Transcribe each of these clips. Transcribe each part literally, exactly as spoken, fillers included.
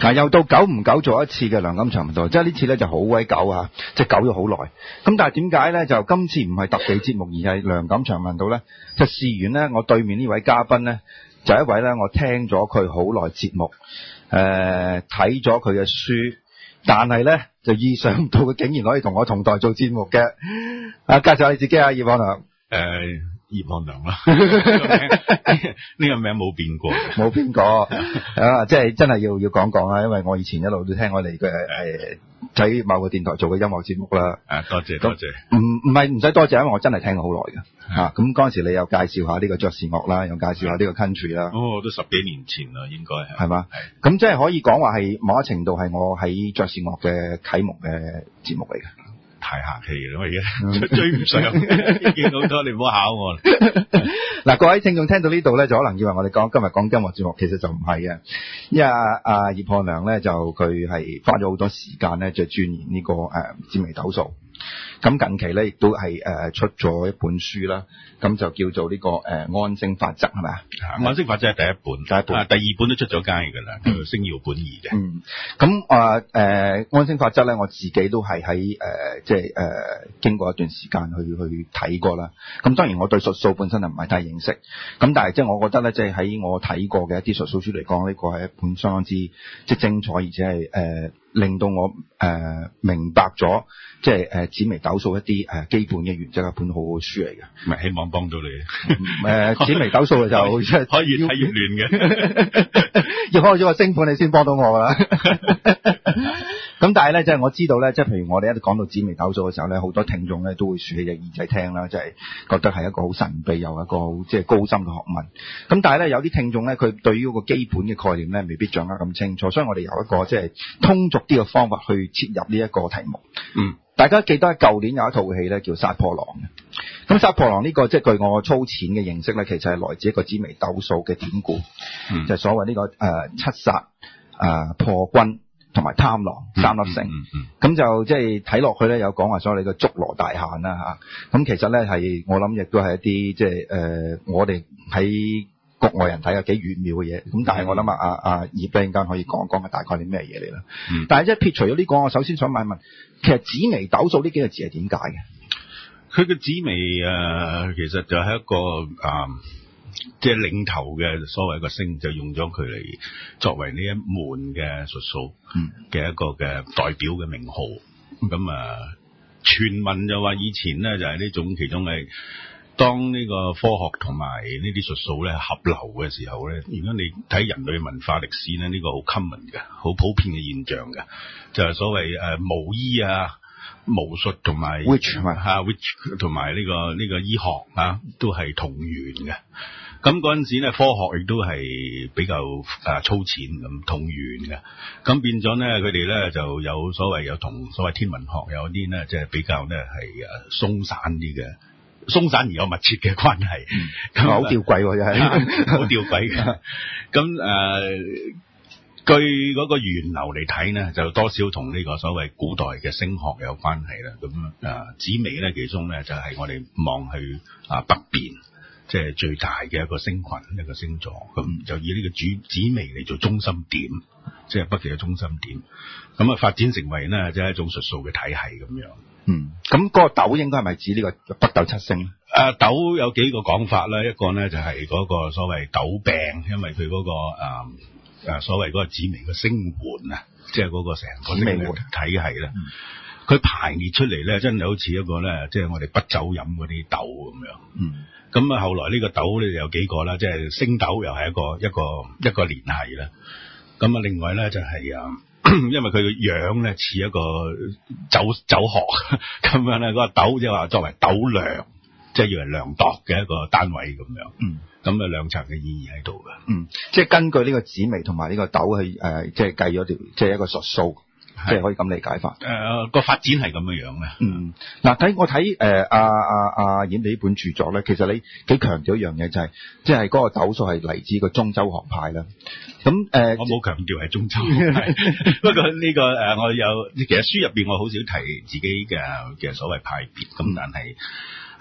嗱，又到久唔久做一次嘅梁錦祥頻道，即係呢次咧就好鬼久啊，即係久咗好耐。咁但係點解咧？就今次唔係特別節目，而係梁錦祥頻道咧，就事緣咧，我對面呢位嘉賓咧，就係一位咧，我聽咗佢好耐節目，誒睇咗佢嘅書，但係咧就意想唔到佢竟然可以同我同台做節目嘅。啊，介紹下你自己啊，葉漢良。 誒。葉漢良啦，呢個名冇變過， 冇變過啊！即係真係要要講講啦，因為我以前一路都聽我哋嘅誒喺某個電台做嘅音樂節目啦。 誒，多謝多謝。 唔唔係唔使多謝，因為我真係聽過好耐嘅嚇。咁嗰陣時你又介紹下呢個爵士樂啦，又介紹下呢個 country 啦。 哦，都十幾年前啦，應該係。 係嘛？係。咁即係可以講話係某一程度係我喺爵士樂嘅啟蒙嘅節目嚟嘅。 太客氣啦，我而家追唔上，見到多你唔好考我。 嗱，各位聽眾聽到呢度咧，就可能以為我哋講今日講音樂節目，其實就唔係嘅，因為阿葉漢良咧就佢係花咗好多時間咧，就鑽研呢個誒紫微斗數。咁近期咧亦都係誒出咗一本書啦，咁就叫做呢個誒安星法則係咪啊？ 安星法則係第一本，第一本，第二本都出咗街㗎啦，叫做星耀本義嘅。嗯， 咁啊誒安星法則咧，我自己都係喺誒即係誒經過一段時間去去睇過啦。咁當然我對術數本身就唔係太認識，咁但係即係我覺得咧，即係喺我睇過嘅一啲術數書嚟講，呢個係一本相當之即係精彩，而且係誒。呃令到我誒、呃、明白咗，即係誒紫微斗數一啲誒、呃、基本嘅原則，一本好好嘅書嚟嘅。 唔係希望幫到你。 誒、呃、紫微斗數就即係可以越睇越亂嘅， 要開咗個星盤你先幫到我啦。咁但係咧，即係我知道咧，即係譬如我哋一講到紫微斗數嘅時候咧，好多聽眾咧都會豎起隻耳仔聽啦，即係覺得係一個好神秘又一個好即係高深嘅學問。咁但係咧，有啲聽眾咧，佢對於嗰個基本嘅概念咧，未必掌握咁清楚，所以我哋由一個即係通俗啲嘅方法去切入呢一個題目。嗯，大家記得舊年有一套戲咧叫《殺破狼》嘅。咁《殺破狼》呢個即係據我粗淺嘅認識咧，其實係來自一個紫微斗數嘅典故，嗯、就係所謂呢、這個誒、呃、七殺誒、呃、破軍。同埋貪狼三粒星，咁、嗯嗯嗯、就即係睇落去咧，有講話所謂嘅捉羅大限啦嚇。咁其實咧係我諗亦都係一啲即係誒我哋喺國外人睇有幾玄妙嘅嘢。咁但係我諗啊啊啊葉突然間可以講講嘅大概係咩嘢嚟啦？但係即係撇除咗呢、這個，我首先想問一問，其實紫微斗數呢幾個字係點解嘅？ 佢嘅紫微誒、呃，其實就係一個啊。呃即係領頭嘅所謂個星，就用咗佢嚟作為呢一門嘅術數嘅一個嘅代表嘅名號。咁啊，傳聞就話以前咧就係呢種其中係當呢個科學同埋呢啲術數咧合流嘅時候咧，如果你睇人類文化歷史咧，呢、這個好 common 嘅，好普遍嘅現象嘅，就係、是、所謂誒巫醫啊、巫術同埋 witch 吓 witch 同埋呢個呢、這個醫學啊，都係同源嘅。咁嗰陣時咧，科學亦都係比較誒粗淺咁同源嘅，咁變咗咧，佢哋咧就有所謂有同所謂天文學有啲咧，即係比較咧係誒鬆散啲嘅，鬆散而有密切嘅關係，咁好吊詭喎，真係好吊詭嘅。咁誒、呃，據嗰個源流嚟睇咧，就多少同呢個所謂古代嘅星學有關係啦。咁誒，紫微咧其中咧就係我哋望去啊北邊。即係最大嘅一個星群，一個星座，咁就以呢個主紫微嚟做中心點，即係北極嘅中心點，咁啊發展成為呢，即係一種術數嘅體系咁樣。嗯， 咁嗰個斗應該係咪指呢個北斗七星？ 誒，斗有幾個講法啦，一個呢就係嗰個所謂斗病，因為佢嗰、嗰個誒誒所謂嗰個紫微嘅星盤啊，即係嗰個成個星盤體系啦。佢、嗯、排列出嚟咧，真係好似一個咧，即係我哋不走飲嗰啲斗咁樣。嗯。咁啊，後來呢個斗咧有幾個啦，即係星斗又係一個一個一個聯繫啦。咁啊，另外咧就係、是、啊，因為佢個樣咧似一個酒酒殼咁樣咧，嗰、那個斗即係話作為斗量，即係要嚟量度嘅一個單位咁樣。嗯。咁啊，兩層嘅意義喺度嘅。嗯。 即係根據呢個紫微同埋呢個斗去誒、呃，即係計咗條，即係一個術數。即係可以咁理解法。 誒、呃，個發展係咁樣樣嘅。 嗯，嗱，睇我睇誒阿阿阿演你呢本著作咧，其實你幾強調一樣嘢就係、是，即係嗰個斗數係嚟自個中州學派啦。咁誒、呃， 我冇強調係中州學派，不過呢、這個誒、呃，我有其實書入邊我好少提自己嘅嘅所謂派別，咁但係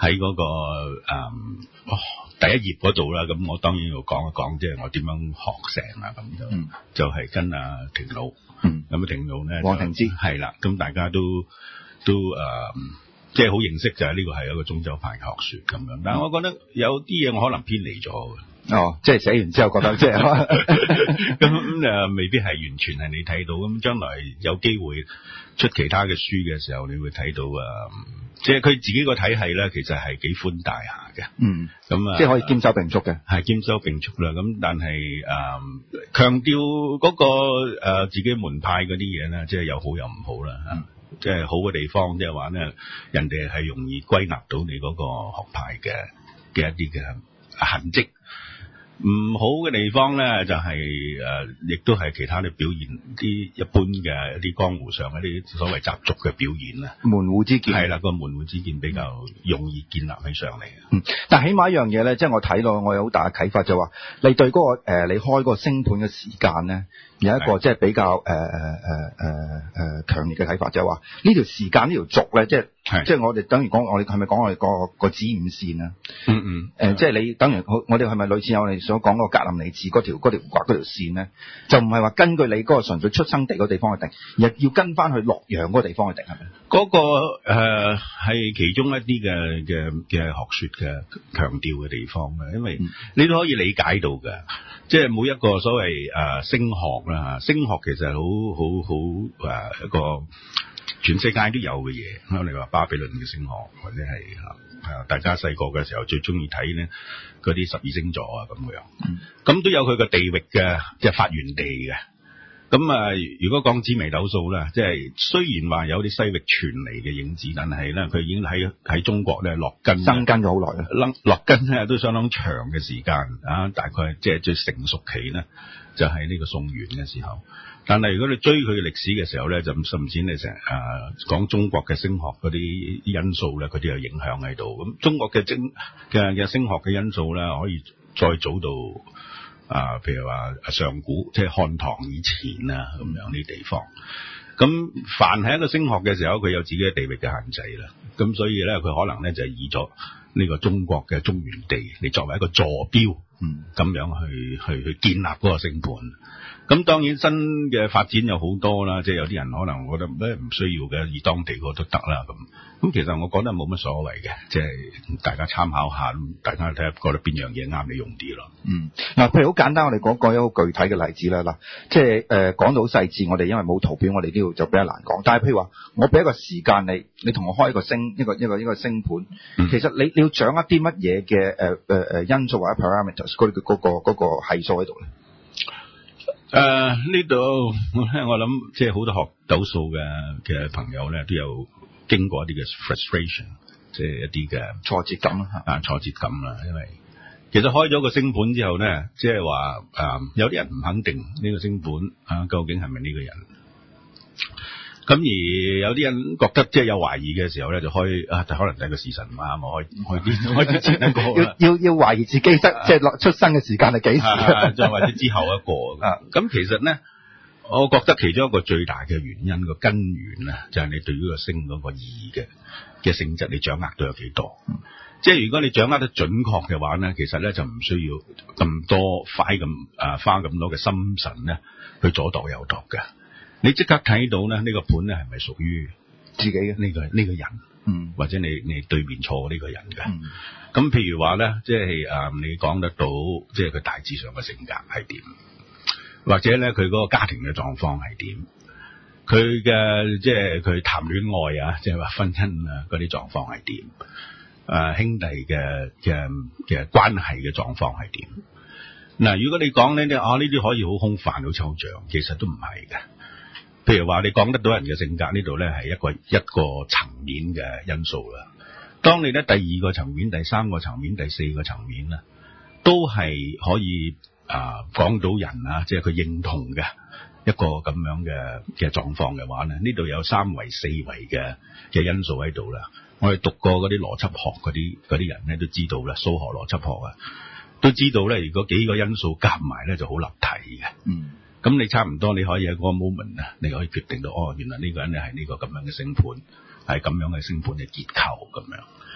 喺嗰、那個誒、嗯哦、第一頁嗰度啦，咁我當然要講一講，即係我點樣學成啊咁就、嗯、就係、是、跟阿庭老，咁、嗯、啊庭老咧， 黃庭之係啦，咁大家都都誒。嗯即係好認識就係呢個係一個中州派嘅學說咁樣，但係我覺得有啲嘢我可能偏離咗嘅。 哦，即係寫完之後覺得即係咁誒，未必係完全係你睇到。咁將來有機會出其他嘅書嘅時候，你會睇到啊、嗯，即係佢自己個體系咧，其實係幾寬大下嘅。嗯，咁啊， 即係可以兼收並蓄嘅， 係兼收並蓄啦。咁但係誒，強調嗰個誒、呃、自己門派嗰啲嘢咧，即係有好有唔好啦。嗯即係好嘅地方，即係話咧，人哋係容易歸納到你嗰個學派嘅嘅一啲嘅痕跡。唔好嘅地方咧，就係、是、誒、呃，亦都係其他嘅表現，啲一般嘅一啲江湖上一啲所謂習俗嘅表現啊。 門戶之見係啦，個門戶之見比較容易建立起上嚟。 嗯，但係起碼一樣嘢咧，即係我睇到我有好大嘅啟發，就話你對嗰、那個誒、呃，你開嗰個星盤嘅時間咧，有一個即係比較誒誒誒誒誒強烈嘅睇法，就係話呢條時間呢條軸咧，即係即係我哋等於講，我哋係咪講我哋個個子午線啊？嗯嗯。誒、呃，即係你等於我哋係咪類似我哋所講個格林尼治嗰條嗰條畫嗰條線咧？就唔係話根據你嗰個純粹出生地嗰地方去定，而要跟翻去洛陽嗰個地方去定，係咪？ 嗰、那個誒係、呃、其中一啲嘅嘅嘅學說嘅強調嘅地方嘅，因為你都可以理解到嘅，即係每一個所謂誒、呃、星學啦，星學其實係好好好誒一個全世界都有嘅嘢。你話巴比倫嘅星學，或者係誒大家細個嘅時候最中意睇呢嗰啲十二星座啊咁樣，咁、嗯、都有佢個地域嘅即係發源地嘅。咁啊，如果講紫微斗數咧，即係雖然話有啲西域傳嚟嘅影子，但係咧佢已經喺喺中國咧落根生根咗好耐啦， 落根咧都相當長嘅時間啊，大概即係最成熟期咧就係呢個宋元嘅時候。但係如果你追佢嘅歷史嘅時候咧，就甚至你成日誒講中國嘅星學嗰啲因素咧，佢都有影響喺度。咁中國嘅精嘅嘅星學嘅因素咧，可以再早到。啊，譬如話上古，即係漢唐以前啊，咁樣啲地方。咁凡係一個星學嘅時候，佢有自己嘅地域嘅限制啦。咁所以咧，佢可能咧就係以咗呢個中國嘅中原地，嚟作為一個坐標，嗯，咁樣去去去建立嗰個星盤。咁當然新嘅發展有好多啦，即係有啲人可能覺得咩唔需要嘅，以當地嗰都得啦咁。咁其實我覺得冇乜所謂嘅，即係大家參考下，大家睇下覺得邊樣嘢啱你用啲咯。 嗯，嗱，譬如好簡單，我哋講個一個具體嘅例子啦。嗱，即係誒講到細節，我哋因為冇圖表，我哋呢度就比較難講。但係譬如話，我俾一個時間你，你同我開一個星一個一個一個星盤，嗯、其實你你要掌握啲乜嘢嘅誒誒誒因素或者 parameters 嗰、嗰個嗰、嗰個嗰、嗰個係數喺度咧？ 誒，呢度我諗即係好多學斗數嘅嘅朋友咧，都有經過一啲嘅 frustration， 即係一啲嘅挫折感啊，挫折感啦。因為其實開咗個星盤之後咧，即係話誒，有啲人唔肯定呢個星盤啊，究竟係咪呢個人？咁而有啲人覺得即係有懷疑嘅時候咧，就開啊，可能就係個時辰唔啱，開開啲開之前一個要要要懷疑自己得、啊、即係落出生嘅時間係幾時， 再、啊、或者之後一個啊。咁其實咧，我覺得其中一個最大嘅原因個根源咧，就係、是、你對於個星嗰個意義嘅嘅性質，你掌握到有幾多？嗯、即係如果你掌握得準確嘅話咧，其實咧就唔需要咁多花咁啊花咁多嘅心神咧去左度右度嘅。你即刻睇到咧，呢、這個盤咧係咪屬於自己嘅呢、這個呢、這個人？嗯，或者你你對面坐呢個人嘅？嗯，咁譬如話咧，即係誒、呃，你講得到，即係佢大致上嘅性格係點？或者咧，佢嗰個家庭嘅狀況係點？佢嘅即係佢談戀愛啊，即係話婚姻啊嗰啲狀況係點？誒、呃，兄弟嘅嘅嘅關係嘅狀況係點？嗱、呃，如果你講呢啲啊，呢啲可以好空泛好抽象，其實都唔係嘅。譬如話你講得到人嘅性格呢度咧，係一個一個層面嘅因素啦。當你咧第二個層面、第三個層面、第四個層面咧，都係可以啊講到人啊，即係佢認同嘅一個咁樣嘅嘅狀況嘅話咧，呢度有三維、四維嘅嘅因素喺度啦。我哋讀過嗰啲邏輯學嗰啲嗰啲人咧都知道啦，數學邏輯學啊都知道咧，如果幾個因素夾埋咧就好立體嘅。嗯。咁你差唔多，你可以喺嗰個 moment 啊，你可以決定到，哦，原來呢個人咧係呢個咁樣嘅星盤，係咁樣嘅星盤嘅結構咁樣。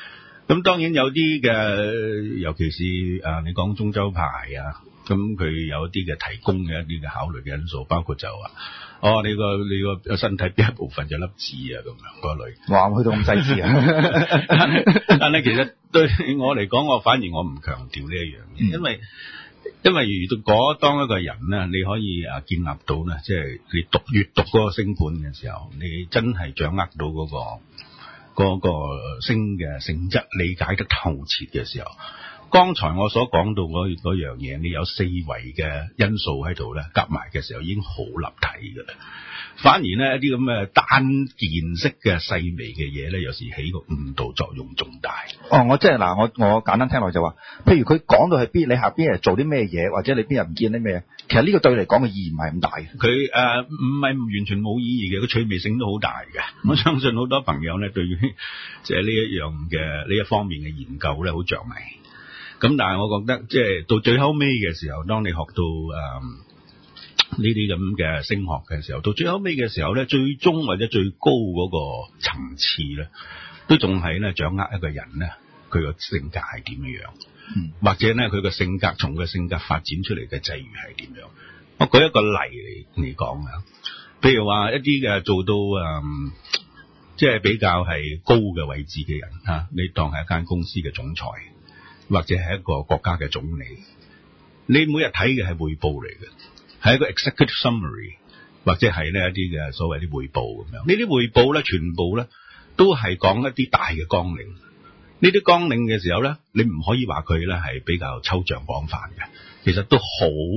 咁當然有啲嘅，尤其是啊，你講中州牌啊，咁佢有一啲嘅提供嘅一啲嘅考慮嘅因素，包括就話，哦，你個你個身體邊一部分有粒痣啊，咁樣嗰類。 哇，去到咁細緻啊！ 但係其實對我嚟講，我反而我唔強調呢一樣嘢，因為因為如果當一個人咧，你可以啊建立到咧，即係你讀閱讀嗰個星盤嘅時候，你真係掌握到嗰個。嗰個星嘅性質理解得透徹嘅時候，剛才我所講到嗰嗰樣嘢，你有四維嘅因素喺度咧，夾埋嘅時候已經好立體㗎啦。反而咧一啲咁嘅單件式嘅細微嘅嘢咧，有時起個誤導作用仲大。 哦，我即係嗱，我我簡單聽落就話，譬如佢講到係邊，你下邊係做啲咩嘢，或者你邊日唔見啲咩，其實呢個對你嚟講嘅意義唔係咁大嘅。 佢誒唔係完全冇意義嘅，個趣味性都好大嘅。我相信好多朋友咧對於即係呢一樣嘅呢一方面嘅研究咧好着迷。咁但係我覺得即係到最後尾嘅時候，當你學到誒。呃呢啲咁嘅升學嘅時候，到最後尾嘅時候咧，最終或者最高嗰個層次咧，都仲係咧掌握一個人咧佢個性格係點樣，嗯，或者咧佢個性格從個性格發展出嚟嘅際遇係點樣。我舉一個例嚟嚟講啊，譬如話一啲嘅做到誒，即係比較係高嘅位置嘅人嚇，你當係一間公司嘅總裁，或者係一個國家嘅總理，你每日睇嘅係匯報嚟嘅。係一個 executive summary， 或者係呢一啲嘅所謂啲匯報咁樣。呢啲匯報咧，全部咧都係講一啲大嘅綱領。呢啲綱領嘅時候咧，你唔可以話佢咧係比較抽象廣泛嘅，其實都好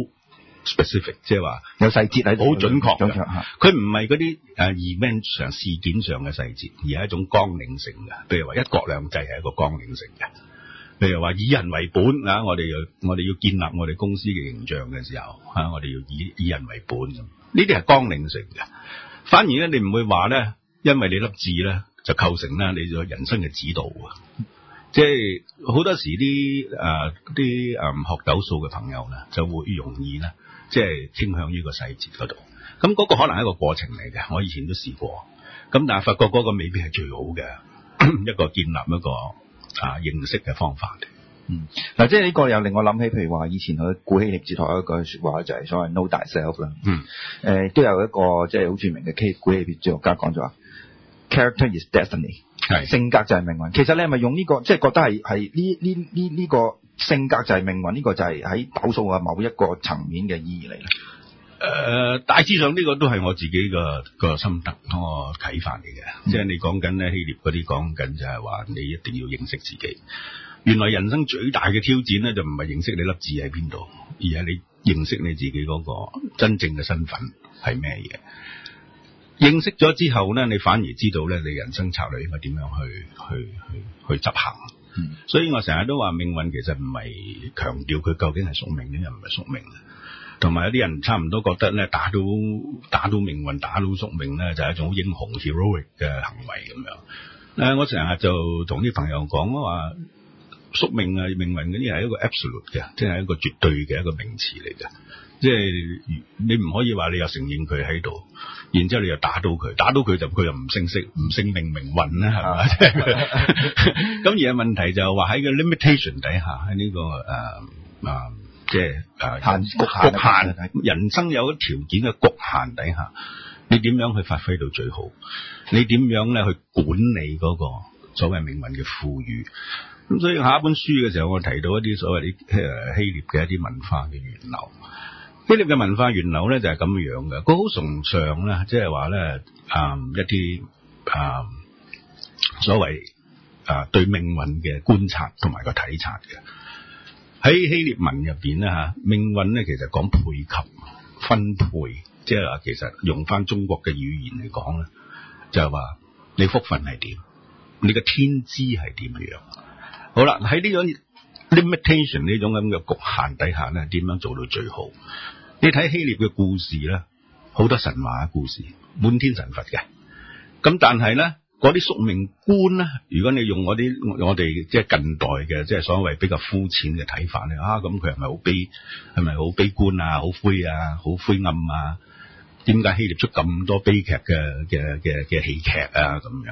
specific， 即係話有細節喺度， 好準確嘅。佢唔係嗰啲誒 event 上事件上嘅細節，而係一種綱領性嘅。譬如話一國兩制係一個綱領性嘅。譬如話以人為本啊，我哋要我哋要建立我哋公司嘅形象嘅時候啊，我哋要以以人為本咁，呢啲係綱領性嘅。反而咧，你唔會話咧，因為你粒字咧就構成咧你個人生嘅指導啊。即係好多時啲誒啲誒學斗數嘅朋友咧，就會容易咧，即係傾向於個細節嗰度。咁嗰個可能係一個過程嚟嘅，我以前都試過。咁但係發覺嗰個未必係最好嘅一個建立一個。啊，認識嘅方法。 嗯，嗱，即係呢個又令我諗起，譬如話以前佢古希臘哲學一句說話就係所謂 know thyself 啦。嗯。誒、呃，都有一個即係好著名嘅古希臘哲學家講咗話 ，character is destiny， 係性格就係命運。其實你係咪用呢、這個，即係覺得係係呢呢呢呢個性格就係命運？呢、這個就係喺斗數嘅某一個層面嘅意義嚟咧。 誒、呃，大致上呢個都係我自己嘅個心得同我啟發嚟嘅，嗯、即係你講緊咧希臘嗰啲講緊就係話你一定要認識自己。原來人生最大嘅挑戰咧就唔係認識你粒痣喺邊度，而係你認識你自己嗰個真正嘅身份係咩嘢。認識咗之後咧，你反而知道咧你人生策略應該點樣去去去去執行。嗯、所以我成日都話命運其實唔係強調佢究竟係宿命咧，又唔係宿命。同埋有啲人差唔多覺得咧，打到打到命運，打到宿命咧，就係一種好英雄 heroic 嘅行為咁樣。誒，我成日就同啲朋友講話，宿命啊、命運嗰啲係一個 absolute 嘅，即係一個絕對嘅一個名詞嚟嘅。即係你唔可以話你又承認佢喺度，然之後你又打到佢，打到佢就佢又唔姓識，唔姓命命運咧，係嘛？咁而係問題就係話喺個 limitation 底下，喺呢、這個誒啊。呃呃即係誒限局限，人生有一條件嘅局限底下，你點樣去發揮到最好？你點樣咧去管理嗰個所謂命運嘅賦予？咁所以下一本書嘅時候，我提到一啲所謂啲誒希臘嘅一啲文化嘅源流。希臘嘅文化源流咧就係咁樣嘅，佢好崇尚咧，即係話咧誒一啲誒、呃、所謂誒、呃、對命運嘅觀察同埋個體察嘅。喺希臘文入邊咧吓，命運咧其實講配給、分配，即係話其實用翻中國嘅語言嚟講咧，就係話你福分係點，你嘅天資係點樣。好啦，喺呢種 limitation 呢種咁嘅局限底下咧，點樣做到最好？你睇希臘嘅故事咧，好多神話嘅故事，滿天神佛嘅。咁但係咧，嗰啲宿命觀咧，如果你用嗰啲我哋即係近代嘅即係所謂比較膚淺嘅睇法咧，啊咁佢係咪好悲係咪好悲觀啊，好灰啊，好灰暗啊？點解希臘出咁多悲劇嘅嘅嘅嘅戲劇啊咁樣？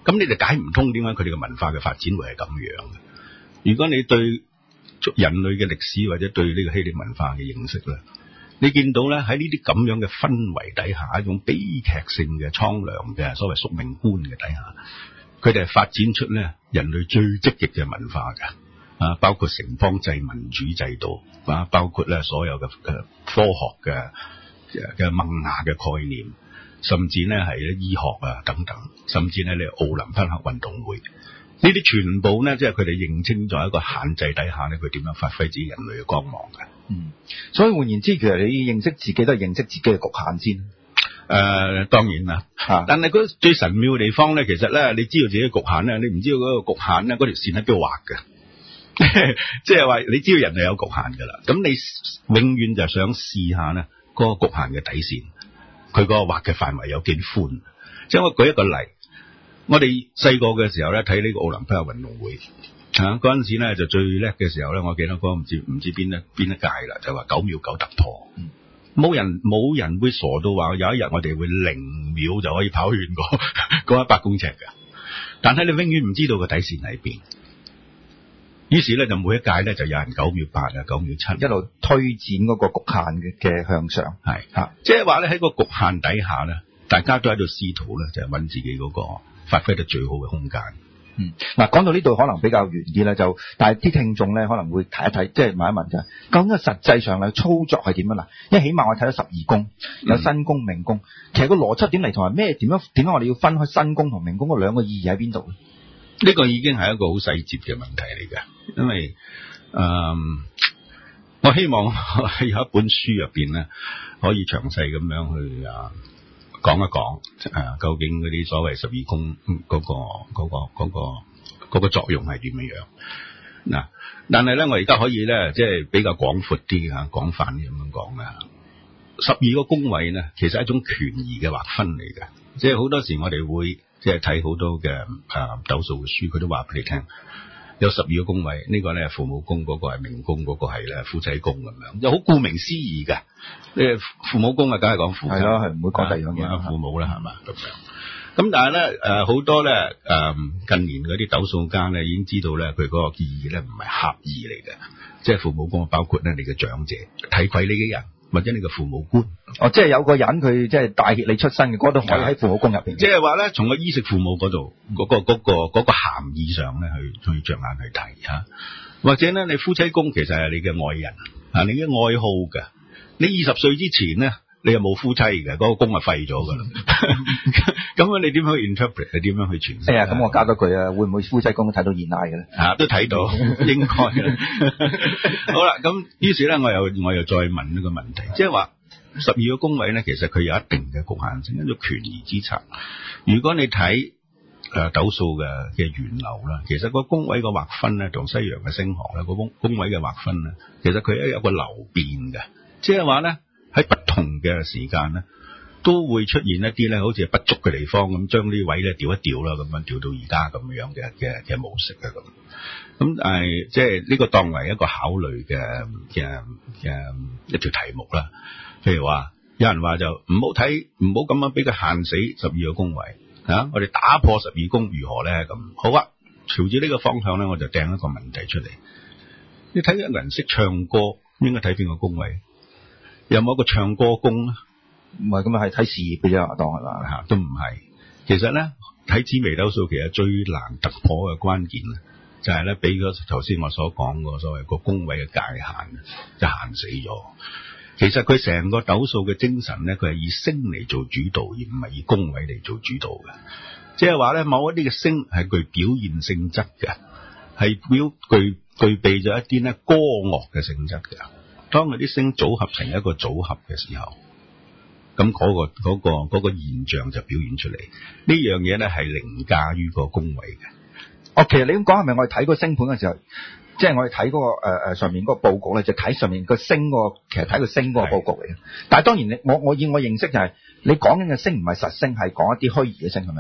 咁你就解唔通點解佢哋嘅文化嘅發展會係咁樣嘅。如果你對人類嘅歷史或者對呢個希臘文化嘅認識咧，你見到咧喺呢啲咁樣嘅氛圍底下，一種悲劇性嘅蒼涼嘅所謂宿命觀嘅底下，佢哋係發展出咧人類最積極嘅文化嘅啊，包括城邦制民主制度啊，包括咧所有嘅誒科學嘅嘅萌芽嘅概念，甚至咧係咧醫學啊等等，甚至咧你奧林匹克運動會。呢啲全部咧，即係佢哋認清咗一個限制底下咧，佢點樣發揮自己人類嘅光芒嘅。 嗯，所以換言之，其實你認識自己都係認識自己嘅局限先。誒、 呃，當然啦。啊、但係嗰最神妙嘅地方咧，其實咧，你知道自己嘅局限咧，你唔知道嗰個局限咧，嗰條線喺邊度畫嘅。即係話，你知道人係有局限㗎啦。咁你永遠就想試下咧，嗰個局限嘅底線，佢嗰個畫嘅範圍有幾寬。即係我舉一個例。我哋細個嘅時候咧，睇呢個奧林匹克運動會啊，嗰陣時咧就最叻嘅時候咧，我記得嗰唔知唔知邊一邊一屆啦，就話九秒九突破，冇、嗯、人冇人會傻到話有一日我哋會零秒就可以跑完個嗰一百公尺㗎，但係你永遠唔知道個底線喺邊。於是咧就每一屆咧就有人九秒八啊，九秒七， 一路推展嗰個局限嘅嘅向上， 係吓，即係話咧喺個局限底下咧，大家都喺度試圖咧就係揾自己嗰、嗰個。發揮得最好嘅空間。 嗯，嗱，講到呢度可能比較遠啲咧，就但係啲聽眾咧可能會睇一睇，即係問一問就係，究竟實際上咧操作係點樣啦？因為起碼我睇到十二宮，有申宮、命宮，其實個邏輯點嚟同埋咩點樣點解我哋要分開申宮同命宮嗰兩個意義喺邊度咧？ 呢個已經係一個好細節嘅問題嚟嘅，因為誒、呃，我希望有一本書入邊咧可以詳細咁樣去啊。講一講誒，究竟嗰啲所謂十二宮嗰、嗰個嗰、嗰個嗰、嗰個嗰個作用係點樣樣嗱？但係咧，我而家可以咧，即係比較廣闊啲嚇，廣泛啲咁樣講啦。十二個宮位咧，其實係一種權宜嘅劃分嚟嘅，即係好多時我哋會即係睇好多嘅誒斗數嘅書，佢都話俾你聽。有十二個宮位，呢個咧父母宮，嗰個係命宮，嗰個係咧夫妻宮咁樣，又好顧名思義嘅。誒父母宮啊，梗係講父親，係咯，係唔會講第二樣嘢。父母啦，係嘛咁樣。咁但係咧誒好多咧誒近年嗰啲斗數家咧已經知道咧佢嗰個意義咧唔係狹義嚟嘅，即係父母宮包括咧你嘅長者、睇貴你嘅人，或者你嘅父母官。哦，即係有個人佢即係帶挈你出身嘅，嗰度可以喺父母宮入邊。即係話咧，從個衣食父母嗰度嗰個嗰、嗰個嗰、嗰個含義上咧去去着眼去睇吓，或者咧你夫妻宮其實係你嘅愛人啊，你嘅愛好嘅。你二十歲之前咧，你又冇夫妻嘅，嗰、嗰個宮係廢咗噶啦。咁樣你點樣去 interpret？你點樣去詮釋？哎呀，咁我加多句啊，會唔會夫妻宮都睇到現奶嘅咧？啊，都睇到，應該嘅。好啦，咁於是咧，我又我又再問呢個問題，即係話十二個宮位咧，其實佢有一定嘅局限性，一種權宜之策。如果你睇誒斗數嘅嘅源流啦，其實個宮位嘅劃分咧，同西洋嘅星學咧，個宮宮位嘅劃分咧，其實佢係有個流變嘅，即係話咧喺不同嘅時間咧，都會出現一啲咧，好似不足嘅地方咁，將呢位咧調一調啦，咁樣調到而家咁樣嘅嘅嘅模式啊咁。咁但係即係呢個當為一個考慮嘅嘅嘅一條題目啦。譬如話，有人話就唔好睇，唔好咁樣俾佢限死十二個宮位啊！我哋打破十二宮如何咧？咁好啊，朝住呢個方向咧，我就掟一個問題出嚟。你睇一個人識唱歌，應該睇邊個宮位？有冇一個唱歌宮咧？唔係咁啊，係睇事業嘅啫，當係嘛嚇，都唔係。其實咧，睇紫微斗數，其實最難突破嘅關鍵咧，就係咧俾咗頭先我所講個所謂個宮位嘅界限，就限死咗。其實佢成個斗數嘅精神咧，佢係以星嚟做主導，而唔係以宮位嚟做主導嘅。即係話咧，某一啲嘅星係具表現性質嘅，係表具具備咗一啲咧歌樂嘅性質嘅。當佢啲星組合成一個組合嘅時候，咁嗰、嗰個嗰、嗰個嗰、嗰個現象就表現出嚟。呢樣嘢咧係凌駕於個宮位嘅。哦，其實你咁講係咪我哋睇個星盤嘅時候？即係我哋睇嗰個誒誒、呃、上面嗰個佈局咧，就睇上面個星個，其實睇個星嗰個佈局嚟嘅。但係當然你我我以我認識就係、是、你講緊嘅星唔係實星，係講一啲虛擬嘅星，係咪？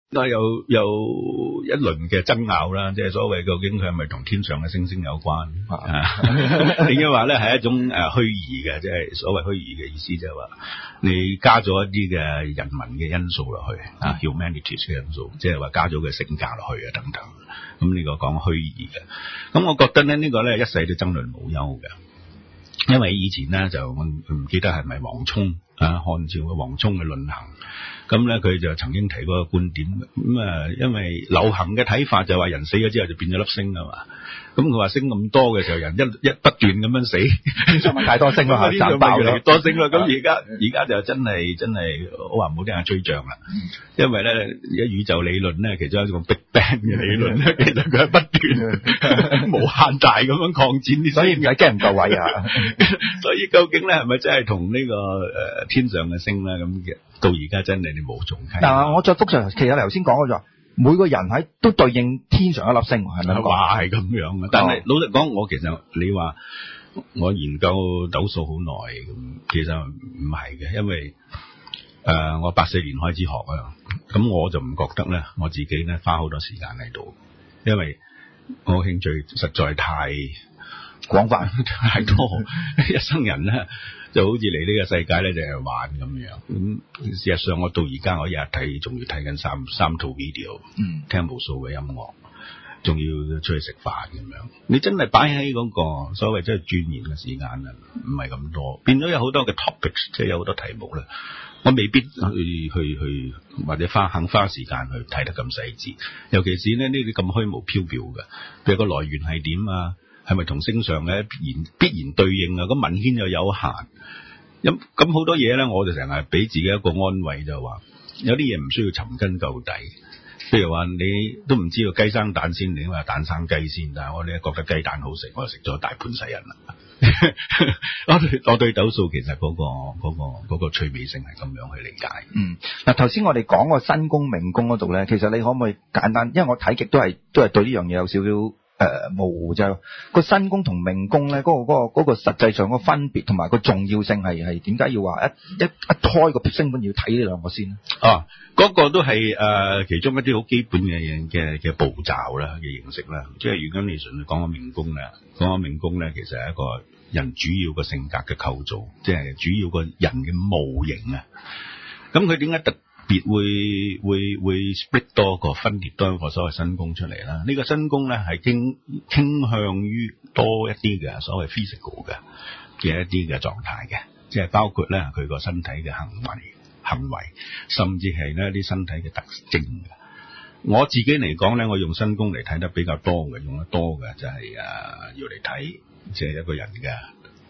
都有有一輪嘅爭拗啦，即係所謂究竟佢係咪同天上嘅星星有關啊？定係話咧係一種誒虛擬嘅，即係所謂虛擬嘅意思，就係話你加咗一啲嘅人文嘅因素落去啊 ，humanities 嘅因素，即係話加咗佢性格落去啊等等。咁呢個講虛擬嘅，咁我覺得咧呢個咧一世都爭論無休嘅。因為以前咧就我唔記得係咪王充啊，漢朝嘅王充嘅論衡，咁咧佢就曾經提過個觀點，咁啊因為流行嘅睇法就話人死咗之後就變咗粒星啊嘛，咁佢話星咁多嘅時候，人一一不斷咁樣死， 天上太多星啦， 天上爆越嚟越多星啦，咁而家而家就真係真係我話唔好聽係吹脹啦，因為咧而家宇宙理論咧其中一個 Big Bang 嘅理論咧，其實佢係不斷無限大咁樣擴展啲， 所以唔使驚唔夠位啊。 所以究竟咧係咪真係同呢個誒、呃、天上嘅星咧咁嘅？到而家真係你無從稽。 嗱，我再復述，其實你頭先講嗰就每個人喺都對應天上一粒星，係咪咁講？ 話係咁樣嘅，但係老實講，我其實你話我研究斗數好耐咁，其實唔係嘅，因為誒、呃、我八四年開始學啊，咁我就唔覺得咧，我自己咧花好多時間喺度，因為我興趣實在太廣泛太多，一生人咧就好似嚟呢個世界咧就係玩咁樣。咁事實上我到而家我日日睇，仲要睇緊三三套 video，嗯，聽無數嘅音樂，仲要出去食飯咁樣。你真係擺喺嗰個所謂即係鑽研嘅時間啊，唔係咁多，變咗有好多嘅 topics，即係有好多題目啦。我未必去去去或者花肯花時間去睇得咁細緻，尤其是咧呢啲咁虛無縹緲嘅，譬如個來源係點啊？係咪同星上嘅必然必然對應啊？咁文獻又有限，咁咁好多嘢咧，我就成日俾自己一個安慰，就話有啲嘢唔需要尋根究底。譬如話你都唔知道雞生蛋先，你話蛋生雞先，但係我哋覺得雞蛋好食，我就食咗大半世人啦。我對我對斗數其實嗰、嗰個嗰、嗰個嗰、嗰個趣味性係咁樣去理解。 嗯，嗱頭先我哋講個身宮命宮嗰度咧，其實你可唔可以簡單？因為我睇極都係都係對呢樣嘢有少少。誒、呃、模糊就個身宮同命宮咧，嗰、那個嗰、那個嗰、那個實際上個分別同埋個重要性係係點解要話一一一開個星盤要睇呢兩個先咧？啊， 嗰、那個都係誒、呃、其中一啲好基本嘅嘅嘅步驟啦嘅形式啦。即係如果你純粹講個命宮咧，講個命宮咧，其實係一個人主要個性格嘅構造，即係主要個人嘅模型啊。咁佢點解特別會會會 split 多個分裂多一個所謂身宮出嚟啦？呢、這個身宮咧係傾傾向於多一啲嘅所謂 physical 嘅嘅一啲嘅狀態嘅，即係包括咧佢個身體嘅行為行為，甚至係呢啲身體嘅特徵嘅。我自己嚟講咧，我用身宮嚟睇得比較多嘅，用得多嘅就係、是、誒、呃、要嚟睇即係一個人嘅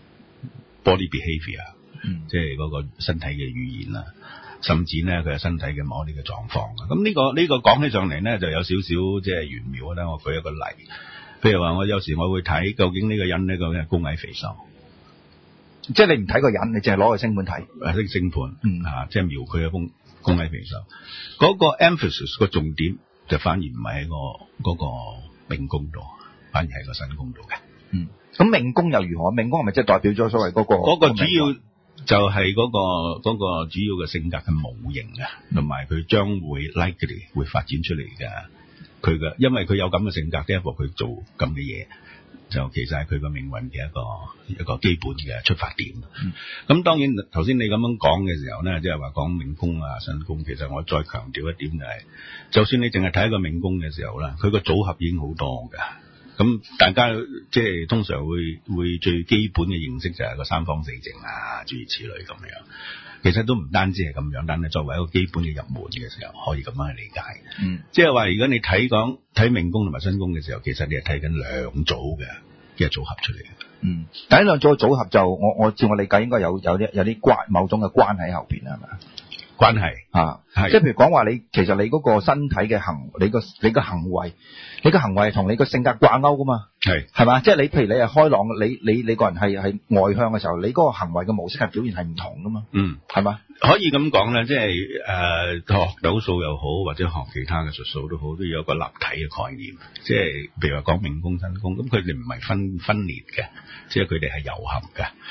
body behavior，、嗯、即係嗰個身體嘅語言啦。甚至咧佢係身體嘅某啲嘅狀況啊，咁呢、呢個呢、呢個講起上嚟咧就有少少即係玄妙啦。我舉一個例，譬如話我有時我會睇究竟呢個人呢究竟係高矮肥瘦， 即係你唔睇個人，你淨係攞個星盤睇， 誒星星盤， 嗯啊即係描佢嘅高高矮肥瘦，嗰、嗰個 emphasis 個重點就反而唔係喺個嗰個命宮度，反而係個身宮度嘅。 嗯，咁命宮又如何？命宮係咪即係代表咗所謂嗰個嗰個主要？就係嗰、嗰個嗰、嗰個主要嘅性格嘅模型啊，同埋佢將會 likely 會發展出嚟嘅，佢嘅因為佢有咁嘅性格，第一步佢做咁嘅嘢，就其實係佢個命運嘅一個一個基本嘅出發點。咁、嗯、當然頭先你咁樣講嘅時候咧，即係話講命宮啊、身宮，其實我再強調一點就係、是，就算你淨係睇一個命宮嘅時候咧，佢個組合已經好多㗎。咁大家即係通常會會最基本嘅認識就係個三方四正啊，諸如此類咁樣。其實都唔單止係咁樣，但係作為一個基本嘅入門嘅時候，可以咁樣去理解。嗯，即係話如果你睇講睇命宮同埋身宮嘅時候，其實你係睇緊兩組嘅嘅組合出嚟嘅。嗯， 第一兩組嘅組合就我我照我理解應該有有啲有啲關某種嘅關係喺後邊係咪？ 關係啊，即係譬如講話你其實你嗰個身體嘅行，你個你個行為，你個行為係同你個性格掛鈎噶嘛，係係嘛？即係你譬如你係開朗，你你你個人係係外向嘅時候，你嗰個行為嘅模式係表現係唔同噶嘛，嗯，係嘛？ 可以咁講咧，即係誒、呃、學斗數又好，或者學其他嘅術數都好，都有一個立體嘅概念。即係譬如話講命宮身宮，咁佢哋唔係分分裂嘅，即係佢哋係糅合嘅。咁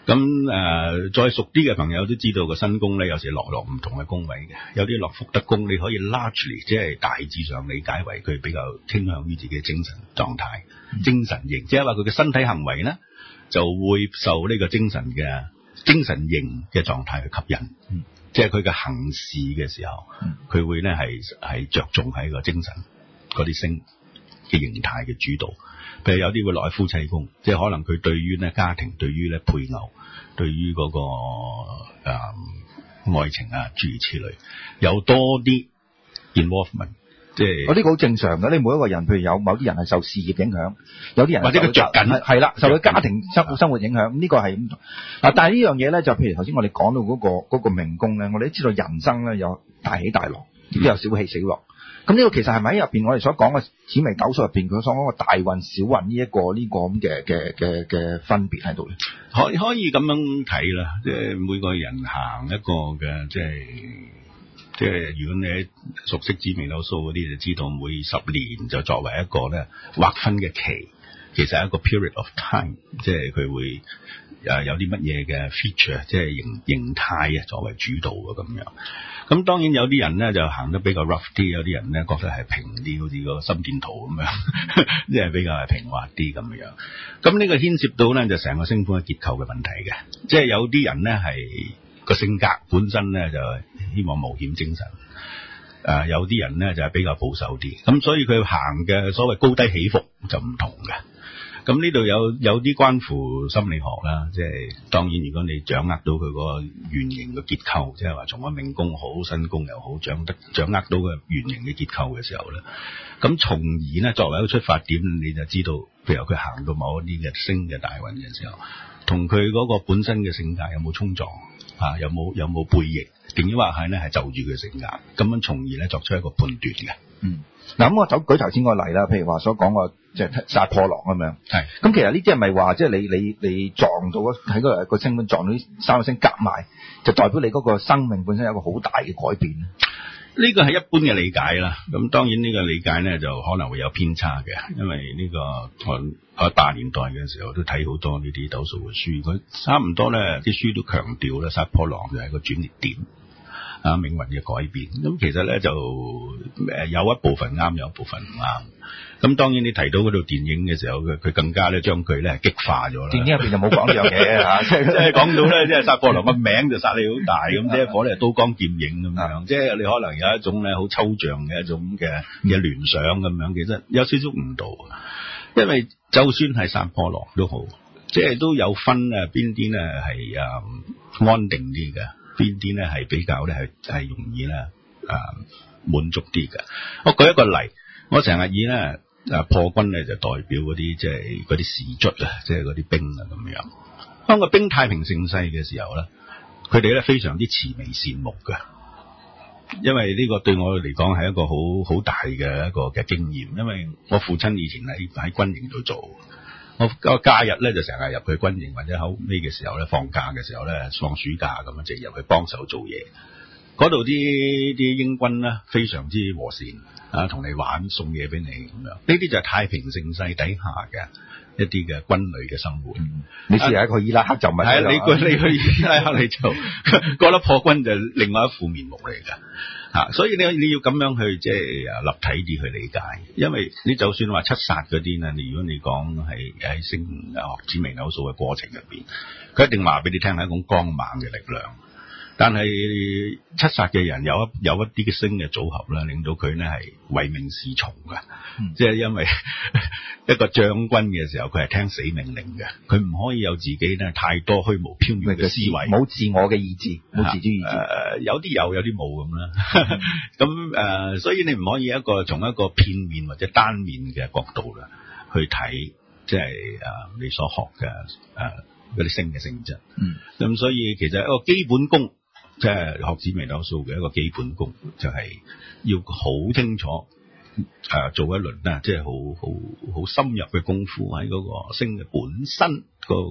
咁誒、呃，再熟啲嘅朋友都知道個身宮咧，有時落落唔同嘅宮位嘅，有啲落福德宮，你可以 largely 即係大致上理解為佢比較傾向於自己嘅精神狀態、嗯、精神型，即係話佢嘅身體行為咧就會受呢個精神嘅精神型嘅狀態去吸引，嗯、即係佢嘅行事嘅時候，佢、嗯、會咧係係着重喺個精神嗰啲星嘅形態嘅主導。譬如有啲會落喺夫妻宮，即係可能佢對於咧家庭、對於咧配偶、對於嗰、那個誒、呃、愛情啊諸如此類，有多啲 involvement， 即係我呢個好正常嘅。你每一個人，譬如有某啲人係受事業影響，有啲人或者佢着緊係啦，受佢家庭生活生活影響，呢、這個係咁。啊，但係呢樣嘢咧，就譬如頭先我哋講到嗰、那個嗰、那個命宮咧，我哋都知道人生咧有大起大落，亦都有小起小落。咁呢個其實係咪喺入邊我哋所講嘅紫微斗數入邊佢所講嘅大運小運呢一個呢、這個咁嘅嘅嘅嘅分別喺度咧？ 可可以咁樣睇啦，即係每個人行一個嘅，即係即係如果你熟悉紫微斗數嗰啲，就知道每十年就作為一個咧劃分嘅期，其實係一個 period of time， 即係佢會誒有啲乜嘢嘅 feature， 即係形形態啊作為主導嘅咁樣。咁當然有啲人咧就行得比較 rough 啲，有啲人咧覺得係平啲，好似個心電圖咁樣，即係比較係平滑啲咁樣。咁呢個牽涉到咧就成個星盤嘅結構嘅問題嘅，即係有啲人咧係個性格本身咧就希望冒險精神，誒有啲人咧就係比較保守啲，咁所以佢行嘅所謂高低起伏就唔同嘅。咁呢度有有啲關乎心理學啦，即係當然如果你掌握到佢個圓形嘅結構，即係話從個命宮好、身宮又好，掌得掌握到個圓形嘅結構嘅時候咧，咁從而咧作為一個出發點，你就知道，譬如佢行到某一啲嘅星嘅大運嘅時候，同佢嗰個本身嘅性格有冇衝撞啊？有冇有冇背逆？定抑或係咧係就住佢性格，咁樣從而咧作出一個判斷嘅。嗯。 嗱咁我走舉頭先個例啦，譬如話所講個即係殺破狼咁樣。係。咁其實呢啲係咪話即係你你你撞到喺個個星盤撞到三個星夾埋，就代表你嗰個生命本身有一個好大嘅改變咧？ 呢個係一般嘅理解啦。咁當然呢個理解咧就可能會有偏差嘅，因為呢個我喺八十年代嘅時候都睇好多呢啲斗數嘅書，佢差唔多咧啲書都強調咧殺破狼就係個轉捩點。啊，命運嘅改變，咁其實咧就誒有一部分啱，有一部分唔啱。咁當然你提到嗰套電影嘅時候，佢佢更加咧將佢咧激化咗啦。電影入邊就冇講呢樣嘢嚇，即係即係講到咧，即係殺破狼個名就殺你好大咁，即係火咧刀光劍影咁樣，即係你可能有一種咧好抽象嘅一種嘅嘅聯想咁樣，其實有少少誤導。因為就算係殺破狼都好，即係都有分啊邊啲咧係誒安定啲嘅。邊啲咧係比較咧係係容易咧誒滿足啲嘅。我舉一個例，我成日以咧誒破軍咧就代表嗰啲即係嗰啲士卒啊，即係嗰啲兵啊咁樣。當個兵太平盛世嘅時候咧，佢哋咧非常之慈眉善目嘅，因為呢個對我嚟講係一個好好大嘅一個嘅經驗。因為我父親以前喺喺軍營度做。我個假日咧就成日入去軍營，或者後尾嘅時候咧放假嘅時候咧放暑假咁樣，就入去幫手做嘢。嗰度啲啲英軍咧非常之和善啊，同你玩送嘢俾你咁樣。呢啲就係太平盛世底下嘅一啲嘅軍旅嘅生活。嗯、你試下去伊拉克就唔係。係啊，你你去伊拉克你就嗰粒破軍就另外一副面目嚟㗎。啊，所以你你要咁樣去即係立體啲去理解，因為你就算話七殺嗰啲咧，你如果你講係喺星學紫微斗數嘅過程入邊，佢一定話俾你聽係一種光猛嘅力量。但係七殺嘅人有一有一啲嘅星嘅組合咧，令到佢咧係唯命是從嘅，嗯、即係因為一個將軍嘅時候，佢係聽死命令嘅，佢唔可以有自己咧太多虛無縹緲嘅思維，冇自我嘅意志，冇自主意志。誒、呃，有啲有，有啲冇咁啦。咁誒、呃，所以你唔可以一個從一個片面或者單面嘅角度啦去睇，即係誒你所學嘅誒嗰啲星嘅性質。嗯。咁所以其實一個基本功。即係學紫微斗數嘅一個基本功，就係、是、要好清楚誒、呃、做一輪咧，即係好好好深入嘅功夫喺嗰個星嘅本身嗰個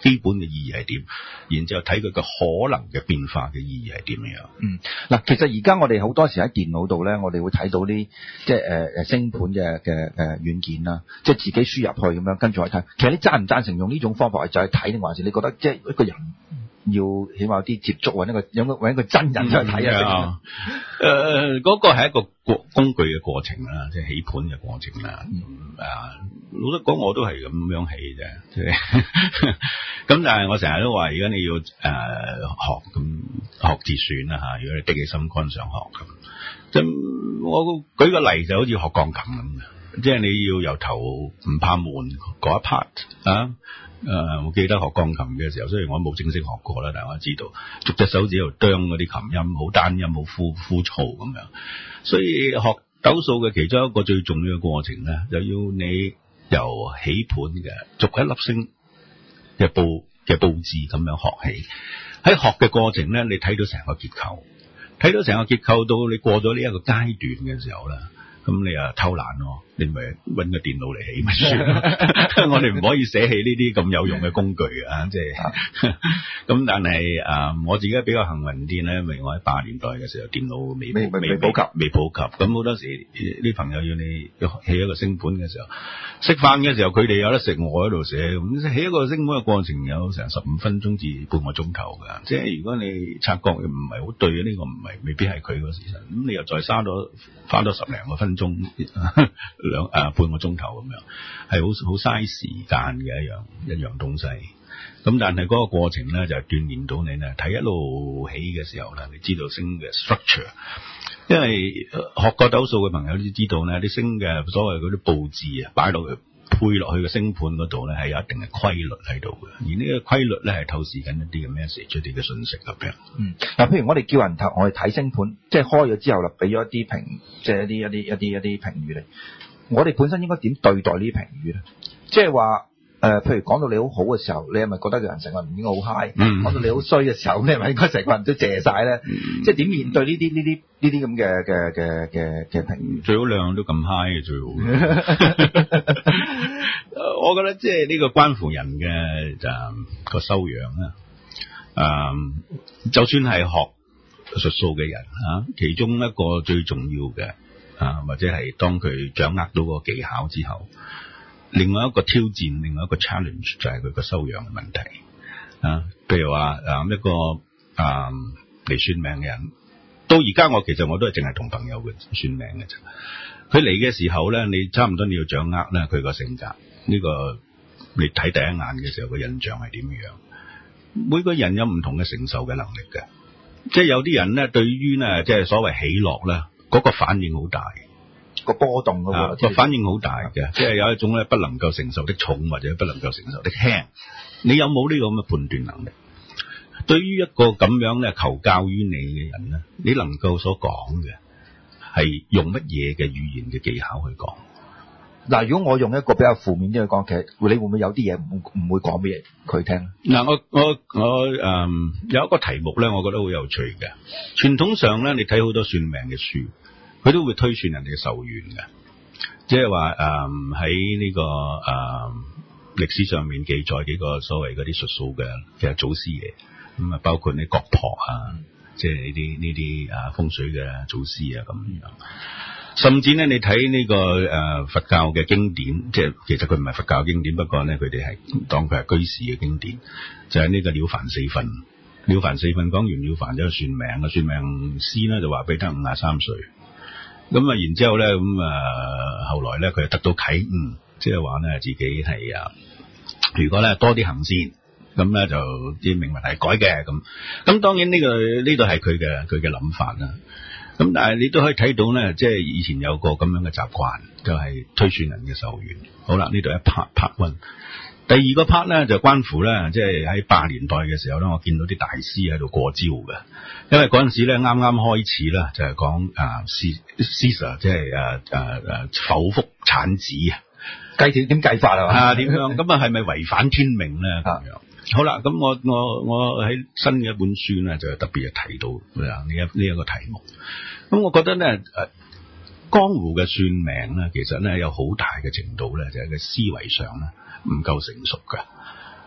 基本嘅意義係點，然之後睇佢嘅可能嘅變化嘅意義係點樣。 嗯，嗱，其實而家我哋好多時喺電腦度咧，我哋會睇到啲即係誒誒星盤嘅嘅誒軟件啦，即係自己輸入去咁樣跟住去睇。其實你贊唔贊成用呢種方法就去睇，定還是你覺得即係一個人要起碼有啲接觸，揾一個有個揾一個真人去睇啊？ 誒、嗯，嗰、呃那個係一個工具嘅過程啦，即係起盤嘅過程啦。嗯啊，老實講，我都係咁樣起啫，即係咁。但係我成日都話，而家你要誒、呃、學咁學自選啦嚇。如果你的起心肝想學咁，咁我舉個例就好似學鋼琴咁嘅，即係你要由頭唔怕悶嗰一 part 啊。誒、呃，我記得學鋼琴嘅時候，雖然我冇正式學過啦，但係我知道逐隻手指喺度啄嗰啲琴音，好單音，好枯枯燥咁樣。所以學斗數嘅其中一個最重要嘅過程咧，就要你由起盤嘅逐一粒星嘅佈嘅佈置咁樣學起。喺學嘅過程咧，你睇到成個結構，睇到成個結構到你過咗呢一個階段嘅時候咧，咁你啊偷懶咯，你咪搵個電腦嚟起咪算咯。我哋唔可以捨棄呢啲咁有用嘅工具啊，即係咁。但係啊，我自己比較幸運啲咧，因為我喺八十年代嘅時候，電腦未未未普及， 未普及。咁好多時啲朋友要你起一個星盤嘅時候，食飯嘅時候佢哋有得食，我喺度寫。咁起一個星盤嘅過程有成十五分鐘至半個鐘頭㗎。即係如果你察覺唔係好對呢、呢個唔係未必係佢個時辰，咁你又再嘥咗花多十零個分鐘兩誒、啊、半個鐘頭咁樣，係好好嘥時間嘅一樣一樣東西。咁但係嗰個過程咧就係鍛鍊到你咧睇一路起嘅時候咧，你知道星嘅 structure。因為學過斗數嘅朋友都知道咧，啲星嘅所謂嗰啲佈置啊，擺落去配落去嘅星盤嗰度咧係有一定嘅規律喺度嘅，而呢個規律咧係透視緊一啲嘅 message、一啲嘅信息咁樣。嗯， 嗱，譬如我哋叫人睇，我哋睇星盤，即係開咗之後啦，俾咗一啲評，即係一啲一啲一啲一啲評語嚟。我哋本身應該點對待呢啲評語咧？即係話誒，譬如講到你好好嘅時候，你係咪覺得個人成個人唔應該好 high？嗯，講到你好衰嘅時候，你係咪應該成個人都謝晒咧？嗯，即係點面對呢啲呢啲呢啲咁嘅嘅嘅嘅嘅評語？ 最好兩樣都咁 high 嘅最好。我覺得即係呢個關乎人嘅就個修養啦。誒，就算係學術數嘅人啊，其中一個最重要嘅啊，或者係當佢掌握到個技巧之後，另外一個挑戰，另外一個 challenge 就係佢個修養嘅問題啊。譬如話誒一個啊嚟算命嘅人，到而家我其實我都係淨係同朋友嘅算命嘅啫。佢嚟嘅時候咧，你差唔多你要掌握咧佢個性格，呢個你睇第一眼嘅時候個印象係點樣。每個人有唔同嘅承受嘅能力嘅，即係有啲人咧對於咧即係所謂喜樂咧嗰個反應好大， 個波動嗰個、 啊、個反應好大嘅，即係有一種咧不能夠承受的重或者不能夠承受的輕。你有冇呢個咁嘅判斷能力？對於一個咁樣咧求教於你嘅人咧，你能夠所講嘅係用乜嘢嘅語言嘅技巧去講？ 嗱，如果我用一個比較負面啲去講，其實你會唔會有啲嘢唔唔會講俾佢聽？ 嗱，我我我誒、嗯、有一個題目咧，我覺得好有趣嘅。傳統上咧，你睇好多算命嘅書，佢都會推算人哋嘅壽元嘅，即係話誒喺呢個誒歷、呃、史上面記載幾個所謂嗰啲術數嘅嘅祖師爺，咁啊包括你國婆啊，即係呢啲呢啲啊風水嘅祖師啊咁樣。甚至咧，你睇呢、這個誒、呃、佛教嘅經典，即係其實佢唔係佛教經典，不過咧佢哋係當佢係居士嘅經典，就係、是、呢個了凡四訓。了凡四訓講完了凡就算命嘅算命師咧就話俾得五十三歲，咁啊然之後咧咁啊後來咧佢就得到啟悟，即係話咧自己係啊，如果咧多啲行善，咁咧就啲命運係改嘅咁。咁當然呢、這個呢度係佢嘅佢嘅諗法啦。咁但係你都可以睇到咧，即係以前有個咁樣嘅習慣，就係、是、推算人嘅壽元。好啦，呢度一 part part one。第二個 part 咧就關乎咧，即係喺八十年代嘅時候咧，我見到啲大師喺度過招嘅。因為嗰陣時咧啱啱開始咧，就係講啊 Caesar 即係誒誒誒剖腹產子啊， 計條點計法啊？ 啊點樣？咁啊係咪違反天命咧？咁樣。好啦，咁我我我喺新嘅一本書咧，就特別係提到呢一呢一個題目。咁我覺得咧，誒，江湖嘅算命咧，其實咧有好大嘅程度咧，就係個思維上咧唔夠成熟㗎。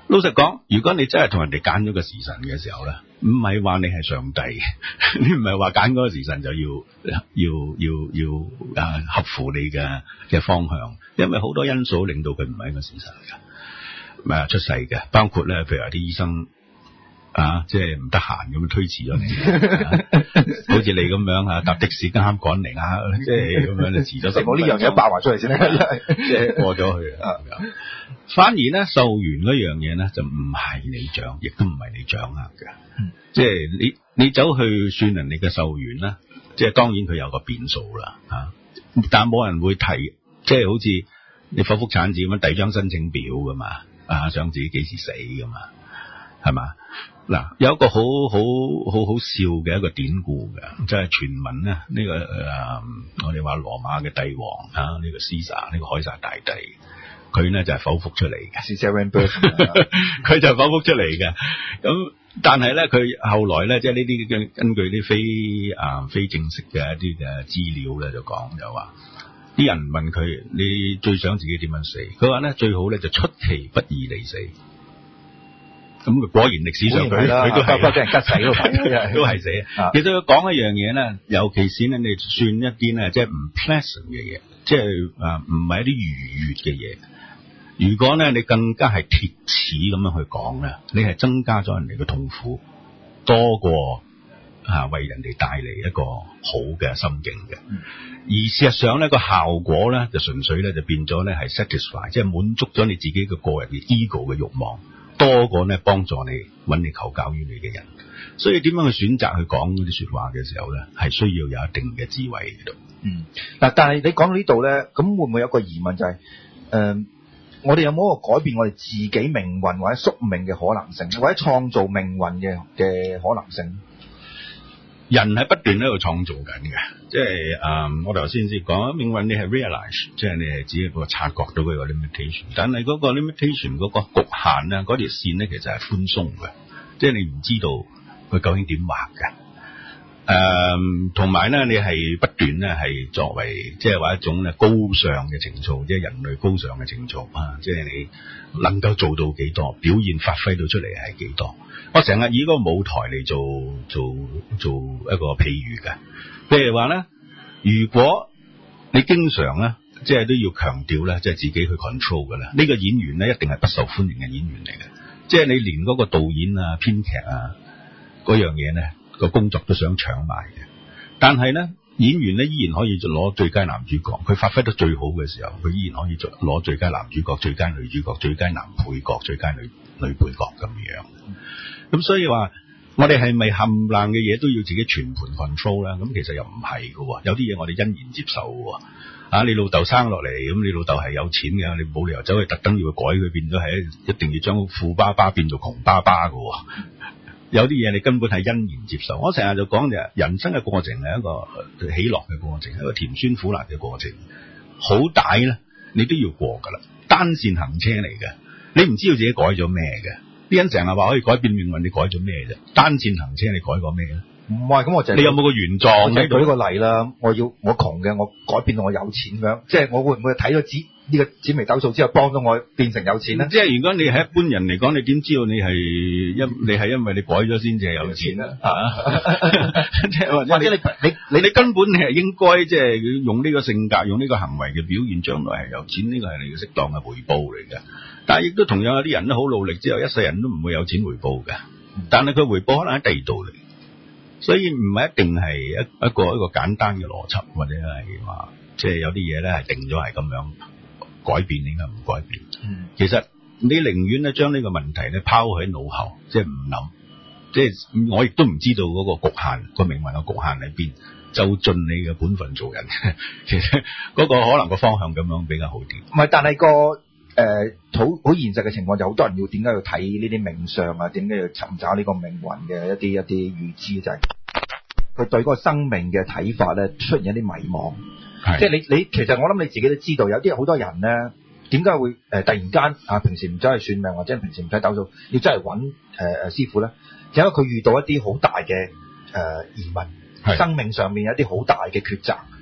老實講，如果你真係同人哋揀咗個時辰嘅時候咧，唔係話你係上帝，你唔係話揀嗰個時辰就要要要要啊合乎你嘅嘅方向，因為好多因素令到佢唔係一個時辰嘅，咪出世嘅，包括咧，譬如話啲醫生啊，即係唔得閒咁樣推遲咗你，啊、好似你咁樣啊，搭的士啱啱趕嚟啊，即係咁樣就遲咗十。 我呢樣嘢爆話出嚟先啦， 即係過咗去啊。反而咧，壽元嗰樣嘢咧就唔係你掌，亦都唔係你掌握嘅。嗯、即係你你走去算人哋嘅壽元啦，即係當然佢有個變數啦，啊！但冇人會提，即係好似你剖腹產子咁樣遞張申請表噶嘛，啊，想自己幾時死噶嘛，係嘛？嗱，有一個好好好好笑嘅一個典故嘅，即係傳聞咧，呢、這個誒、呃，我哋話羅馬嘅帝王啊，呢、這個 Caesar 呢個凱撒大帝。佢咧就係剖腹出嚟嘅，佢就係剖腹出嚟嘅。咁但係咧，佢後來咧，即係呢啲嘅根據啲非啊非正式嘅一啲嘅資料咧，就講就話，啲人問佢你最想自己點樣死？佢話咧最好咧就出其不意地死。咁佢果然歷史上佢佢都係俾人吉死咯，都係死。其實佢講一樣嘢咧，尤其是咧你算一啲咧即係唔 pleasant 嘅嘢，即係啊唔係一啲愉悅嘅嘢。如果咧你更加係貼齒咁樣去講咧，你係增加咗人哋嘅痛苦，多過啊為人哋帶嚟一個好嘅心境嘅。嗯、而事實上咧個效果咧就純粹咧就變咗咧係 satisfy， 即係滿足咗你自己嘅個人嘅 ego 嘅慾望，多過咧幫助你揾你求教於你嘅人。所以點樣去選擇去講嗰啲說話嘅時候咧，係需要有一定嘅智慧喺度。 嗯，嗱，但係你講到呢度咧，咁會唔會有個疑問就係、是、誒？呃我哋有冇一個改變我哋自己命運或者宿命嘅可能性，或者創造命運嘅嘅可能性？ 人係不斷喺度創造緊嘅，即係誒、嗯，我頭先先講命運，你係 realize， 即係你係只一個察覺到佢個 limitation， 但係嗰個 limitation 嗰個局限咧，嗰條線咧其實係寬鬆嘅，即係你唔知道佢究竟點畫嘅。誒，同埋咧，你係不斷咧係作為即係話一種咧高尚嘅情操，即係人類高尚嘅情操啊！即係你能夠做到幾多，表現發揮到出嚟係幾多？我成日以嗰個舞台嚟做做做一個譬喻嘅，譬如話咧，如果你經常咧即係都要強調咧，即係自己去 control 嘅啦，呢個演員咧一定係不受歡迎嘅演員嚟嘅，即係你連嗰個導演啊、編劇啊嗰樣嘢咧。個工作都想搶埋嘅，但係咧演員咧依然可以攞最佳男主角，佢發揮得最好嘅時候，佢依然可以攞最佳男主角、最佳女主角、最佳男配角、最佳女女配角咁樣。咁所以話我哋係咪冚唪唥嘅嘢都要自己全盤 control 咧？咁其實又唔係嘅，有啲嘢我哋欣然接受嘅。啊，你老豆生落嚟，咁你老豆係有錢嘅，你冇理由走去特登要去改佢，變咗係一定要將富爸爸變做窮爸爸嘅。有啲嘢你根本係欣然接受。我成日就講就係人生嘅過程係一個喜樂嘅過程，一個甜酸苦辣嘅過程。好歹咧，你都要過噶啦，單線行車嚟嘅，你唔知道自己改咗咩嘅。啲人成日話可以改變命運，你改咗咩啫？單線行車你改過咩咧？唔係，咁我就係、你有冇個原狀？我舉個例啦，我要我窮嘅，我改變到我有錢咁樣，即係我會唔會睇咗紫呢個紫微斗數之後幫到我變成有錢咧？即係如果你係一般人嚟講，你點知道你係因你係因為你改咗先至係有錢咧？嚇！即係或者你你你你根本你係應該即係用呢個性格，用呢個行為嘅表現，將來係有錢，呢個係你嘅適當嘅回報嚟嘅。但係亦都同樣有啲人都好努力之後，一世人都唔會有錢回報嘅。但係佢回報可能喺第二度嚟。所以唔係一定係一一個一個簡單嘅邏輯，或者係話即係有啲嘢咧係定咗係咁樣改變，應該唔改變。嗯，其實你寧願咧將呢個問題咧拋喺腦後，即係唔諗，即係我亦都唔知道嗰個局限，個命運嘅局限喺邊，就盡你嘅本分做人。其實嗰個可能個方向咁樣比較好啲。唔係，但係個。誒，好好、呃、現實嘅情況就好多人要點解要睇呢啲命相啊？點解要尋找呢個命運嘅一啲一啲預知，就係、是、佢對嗰個生命嘅睇法咧出現一啲迷茫。是即係你你其實我諗你自己都知道，有啲好多人咧點解會誒、呃、突然間啊平時唔走去算命或者平時唔睇斗數，要真係揾誒誒師傅咧，就因為佢遇到一啲好大嘅誒、呃、疑問，是生命上面有一啲好大嘅抉擇。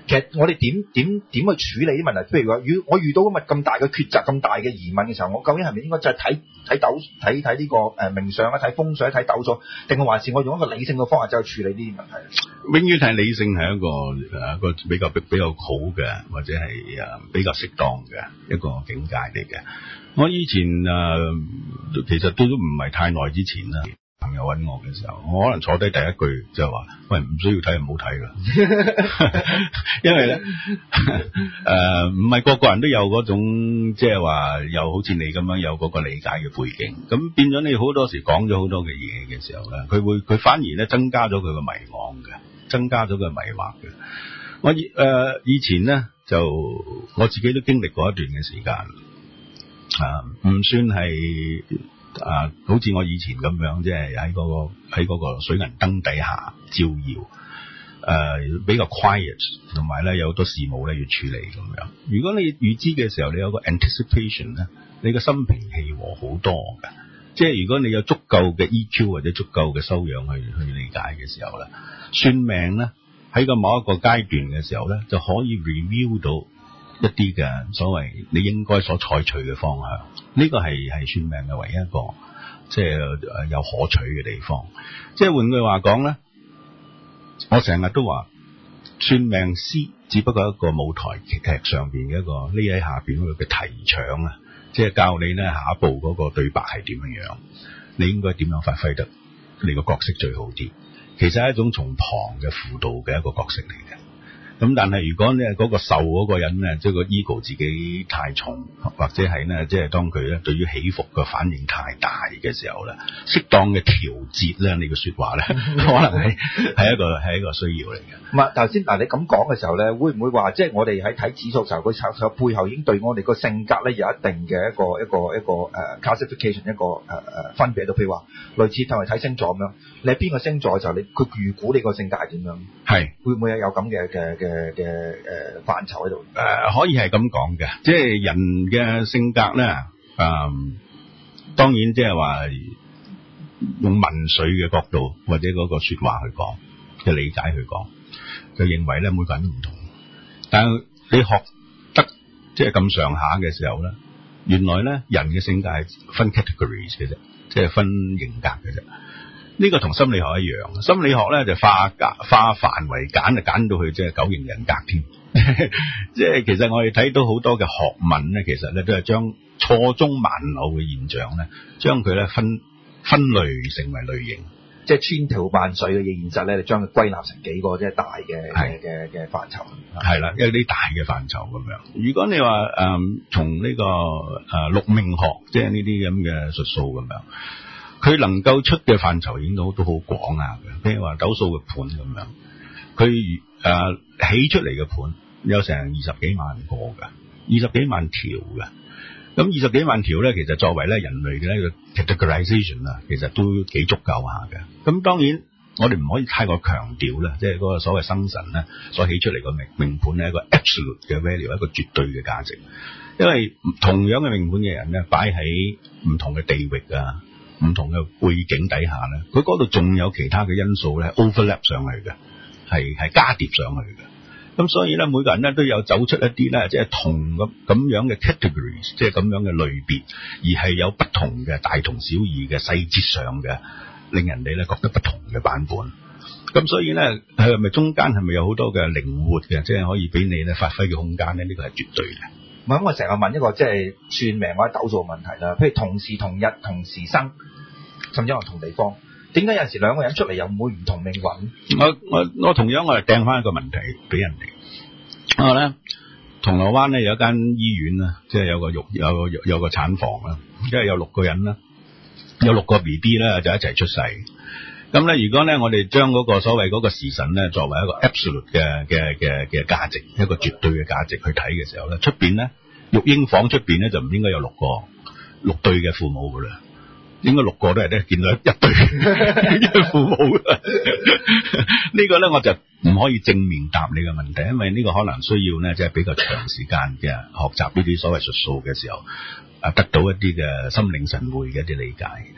其實我哋點點點去處理啲問題？譬如話，如果我遇到咁咁大嘅抉擇、咁大嘅疑問嘅時候，我究竟係咪應該就係睇睇斗睇睇呢個誒命相啊、睇風水、睇斗數，定係還是我用一個理性嘅方法走去處理呢啲問題？ 永遠係理性係一個誒一個比較比較好嘅，或者係誒比較適當嘅一個境界嚟嘅。我以前誒、呃、其實都都唔係太耐之前啦。朋友揾我嘅時候，我可能坐低第一句就係話：喂，唔需要睇，唔好睇㗎。因為咧，誒唔係個個人都有嗰種即係話，又好似你咁樣有嗰個理解嘅背景，咁變咗你好多時講咗好多嘅嘢嘅時候咧，佢會佢反而咧增加咗佢嘅迷惘嘅，增加咗佢迷惑嘅。我以誒、呃、以前咧就我自己都經歷過一段嘅時間，啊，唔算係。啊，好似我以前咁樣，即係喺嗰個喺嗰個水銀燈底下照耀，誒、呃、比較 quiet， 同埋咧有好多事務咧要處理咁樣。如果你預知嘅時候，你有個 anticipation 咧，你個心平氣和好多嘅。即係如果你有足夠嘅 E Q 或者足夠嘅修養去去理解嘅時候咧，算命咧喺個某一個階段嘅時候咧，就可以 review 到一啲嘅所謂你應該所採取嘅方向，呢個係係算命嘅唯一一個即係誒有可取嘅地方。即係換句話講咧，我成日都話算命師只不過一個舞台劇上邊嘅一個匿喺下邊嗰個嘅提場啊，即係教你咧下一步嗰個對白係點樣樣，你應該點樣發揮得你個角色最好啲。其實係一種從旁嘅輔導嘅一個角色嚟嘅。咁但係如果咧嗰個受嗰個人咧，即係個 ego 自己太重，或者係咧，即係當佢咧對於起伏嘅反應太大嘅時候咧，適當嘅調節咧，你嘅說話咧，可能係係一個係一個需要嚟嘅。 唔係頭先嗱，你咁講嘅時候咧，會唔會話即係我哋喺睇指數嘅時候，佢手背後已經對我哋個性格咧有一定嘅一個一個一個誒、uh, classification 一個誒誒、uh, 分別喺度？譬如話類似同埋睇星座咁樣，你係邊個星座嘅時候，你佢預估你個性格係點樣？係會唔會有有咁嘅嘅嘅嘅誒範疇喺度？ 誒、呃、可以係咁講嘅，即係人嘅性格咧，誒、呃、當然即係話用文水嘅角度或者嗰個說話去講嘅理解去講，就認為咧每個人都唔同。但係你學得即係咁上下嘅時候咧，原來咧人嘅性格係分 categories 嘅啫，即係分型格嘅啫。呢個同心理學一樣，心理學咧就化格化繁為簡，就簡到去即係九型人格添。即係其實我哋睇到好多嘅學問咧，其實咧都係將錯綜萬縷嘅現象咧，將佢咧分分類成為類型， 即係千條萬緒嘅現實咧，你將佢歸納成幾個即係大嘅嘅嘅範疇。 係啦，有啲大嘅範疇咁樣。如果你話誒從呢個誒六命學，即係呢啲咁嘅術數咁樣。佢能夠出嘅範疇已經都都好廣啊嘅，譬如話斗數嘅盤咁樣，佢誒、呃、起出嚟嘅盤有成二十幾萬個㗎，二十幾萬條㗎。咁二十幾萬條咧，其實作為咧人類嘅呢個 categorization 啊，其實都幾足夠下嘅。咁當然我哋唔可以太過強調啦，即係嗰個所謂生神咧所起出嚟嘅命命盤咧一個 absolute 嘅 value， 一個絕對嘅價值。因為同樣嘅命盤嘅人咧，擺喺唔同嘅地域啊，唔同嘅背景底下咧，佢嗰度仲有其他嘅因素咧 overlap 上去嘅，係係加疊上去嘅。咁所以咧，每個人咧都有走出一啲咧，即係同咁咁樣嘅 categories，即係咁樣嘅類別，而係有不同嘅大同小異嘅細節上嘅，令人哋咧覺得不同嘅版本。咁所以咧，係咪中間係咪有好多嘅靈活嘅，即係可以俾你咧發揮嘅空間咧？呢個係絕對嘅。 唔係，我成日問一個即係算命或者斗數嘅問題啦。譬如同時同日同時生，甚至係同地方，點解有陣時兩個人出嚟又唔會唔同命運？ 我我我同樣我係掟翻一個問題俾人哋。我咧銅鑼灣咧有一間醫院啦，即係有個育有個有個產房啦，即係有六個人啦，有六個 B B 咧就一齊出世。咁咧，如果咧我哋將嗰個所謂嗰個時辰咧作為一個 absolute 嘅嘅嘅嘅價值，一個絕對嘅價值去睇嘅時候咧，出邊咧育嬰房出邊咧就唔應該有六個六對嘅父母噶啦，應該六個都係咧見到一對嘅父母噶。呢個咧我就唔可以正面答你嘅問題，因為呢個可能需要咧即係比較長時間嘅學習呢啲所謂術數嘅時候，啊得到一啲嘅心領神會嘅一啲理解。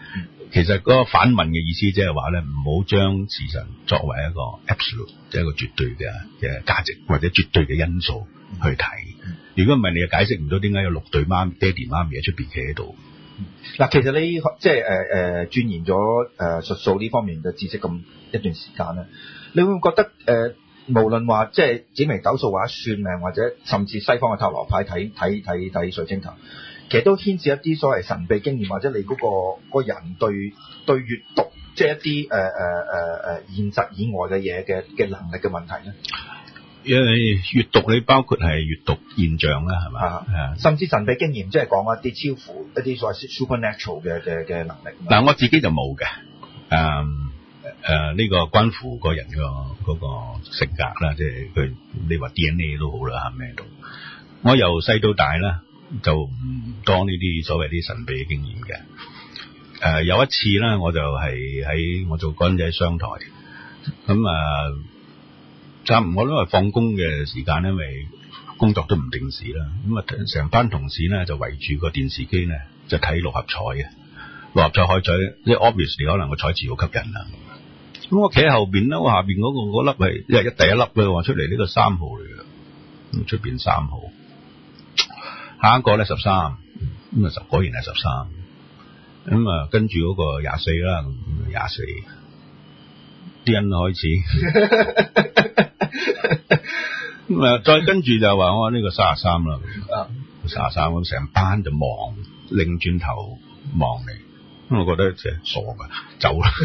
其實嗰個反問嘅意思即係話咧，唔好將時辰作為一個 absolute， 即係一個絕對嘅嘅價值或者絕對嘅因素去睇。如果唔係，你又解釋唔到點解有六對媽爹哋媽咪喺出邊企喺度。 嗱，其實你即係誒誒鑽研咗誒、呃、術數呢方面嘅知識咁一段時間咧，你會唔會覺得誒、呃，無論話即係紫微斗數或者算命，或者甚至西方嘅塔羅牌睇睇睇睇水晶球，其實都牽涉一啲所謂神秘經驗，或者你嗰、嗰個個人對對閱讀即係一啲誒誒誒誒現實以外嘅嘢嘅嘅能力嘅問題咧。 因為閱讀你包括係閱讀現象啦，係嘛？ 啊，甚至神秘經驗，即係講一啲超乎一啲所謂 supernatural 嘅嘅嘅能力。 嗱，我自己就冇嘅。誒、嗯、誒，呢、呃這個關乎個人個嗰個性格啦，即係佢你話 D N A 都好啦，係咩都。我由細到大啦，就唔多呢啲所謂啲神秘嘅經驗嘅。誒、呃，有一次啦，我就係喺我做嗰陣喺商台，咁啊。差唔多我都係放工嘅時間，因為工作都唔定時啦。咁啊，成班同事咧就圍住個電視機咧，就睇六合彩嘅。六合彩開彩，即係 obviously 可能個彩字好吸引啦。咁我企喺後邊咧，我下邊嗰、嗰個嗰粒係，因為一第一粒咧話出嚟呢個三號嚟嘅，咁出邊三號，下一個咧十三，咁啊十果然係十三，咁啊跟住嗰個廿四啦，廿四，啲人開始。咁啊，再跟住就話我呢個三十三啦，三十三咁成班就望，擰轉頭望你，咁我覺得即係傻噶，走啦。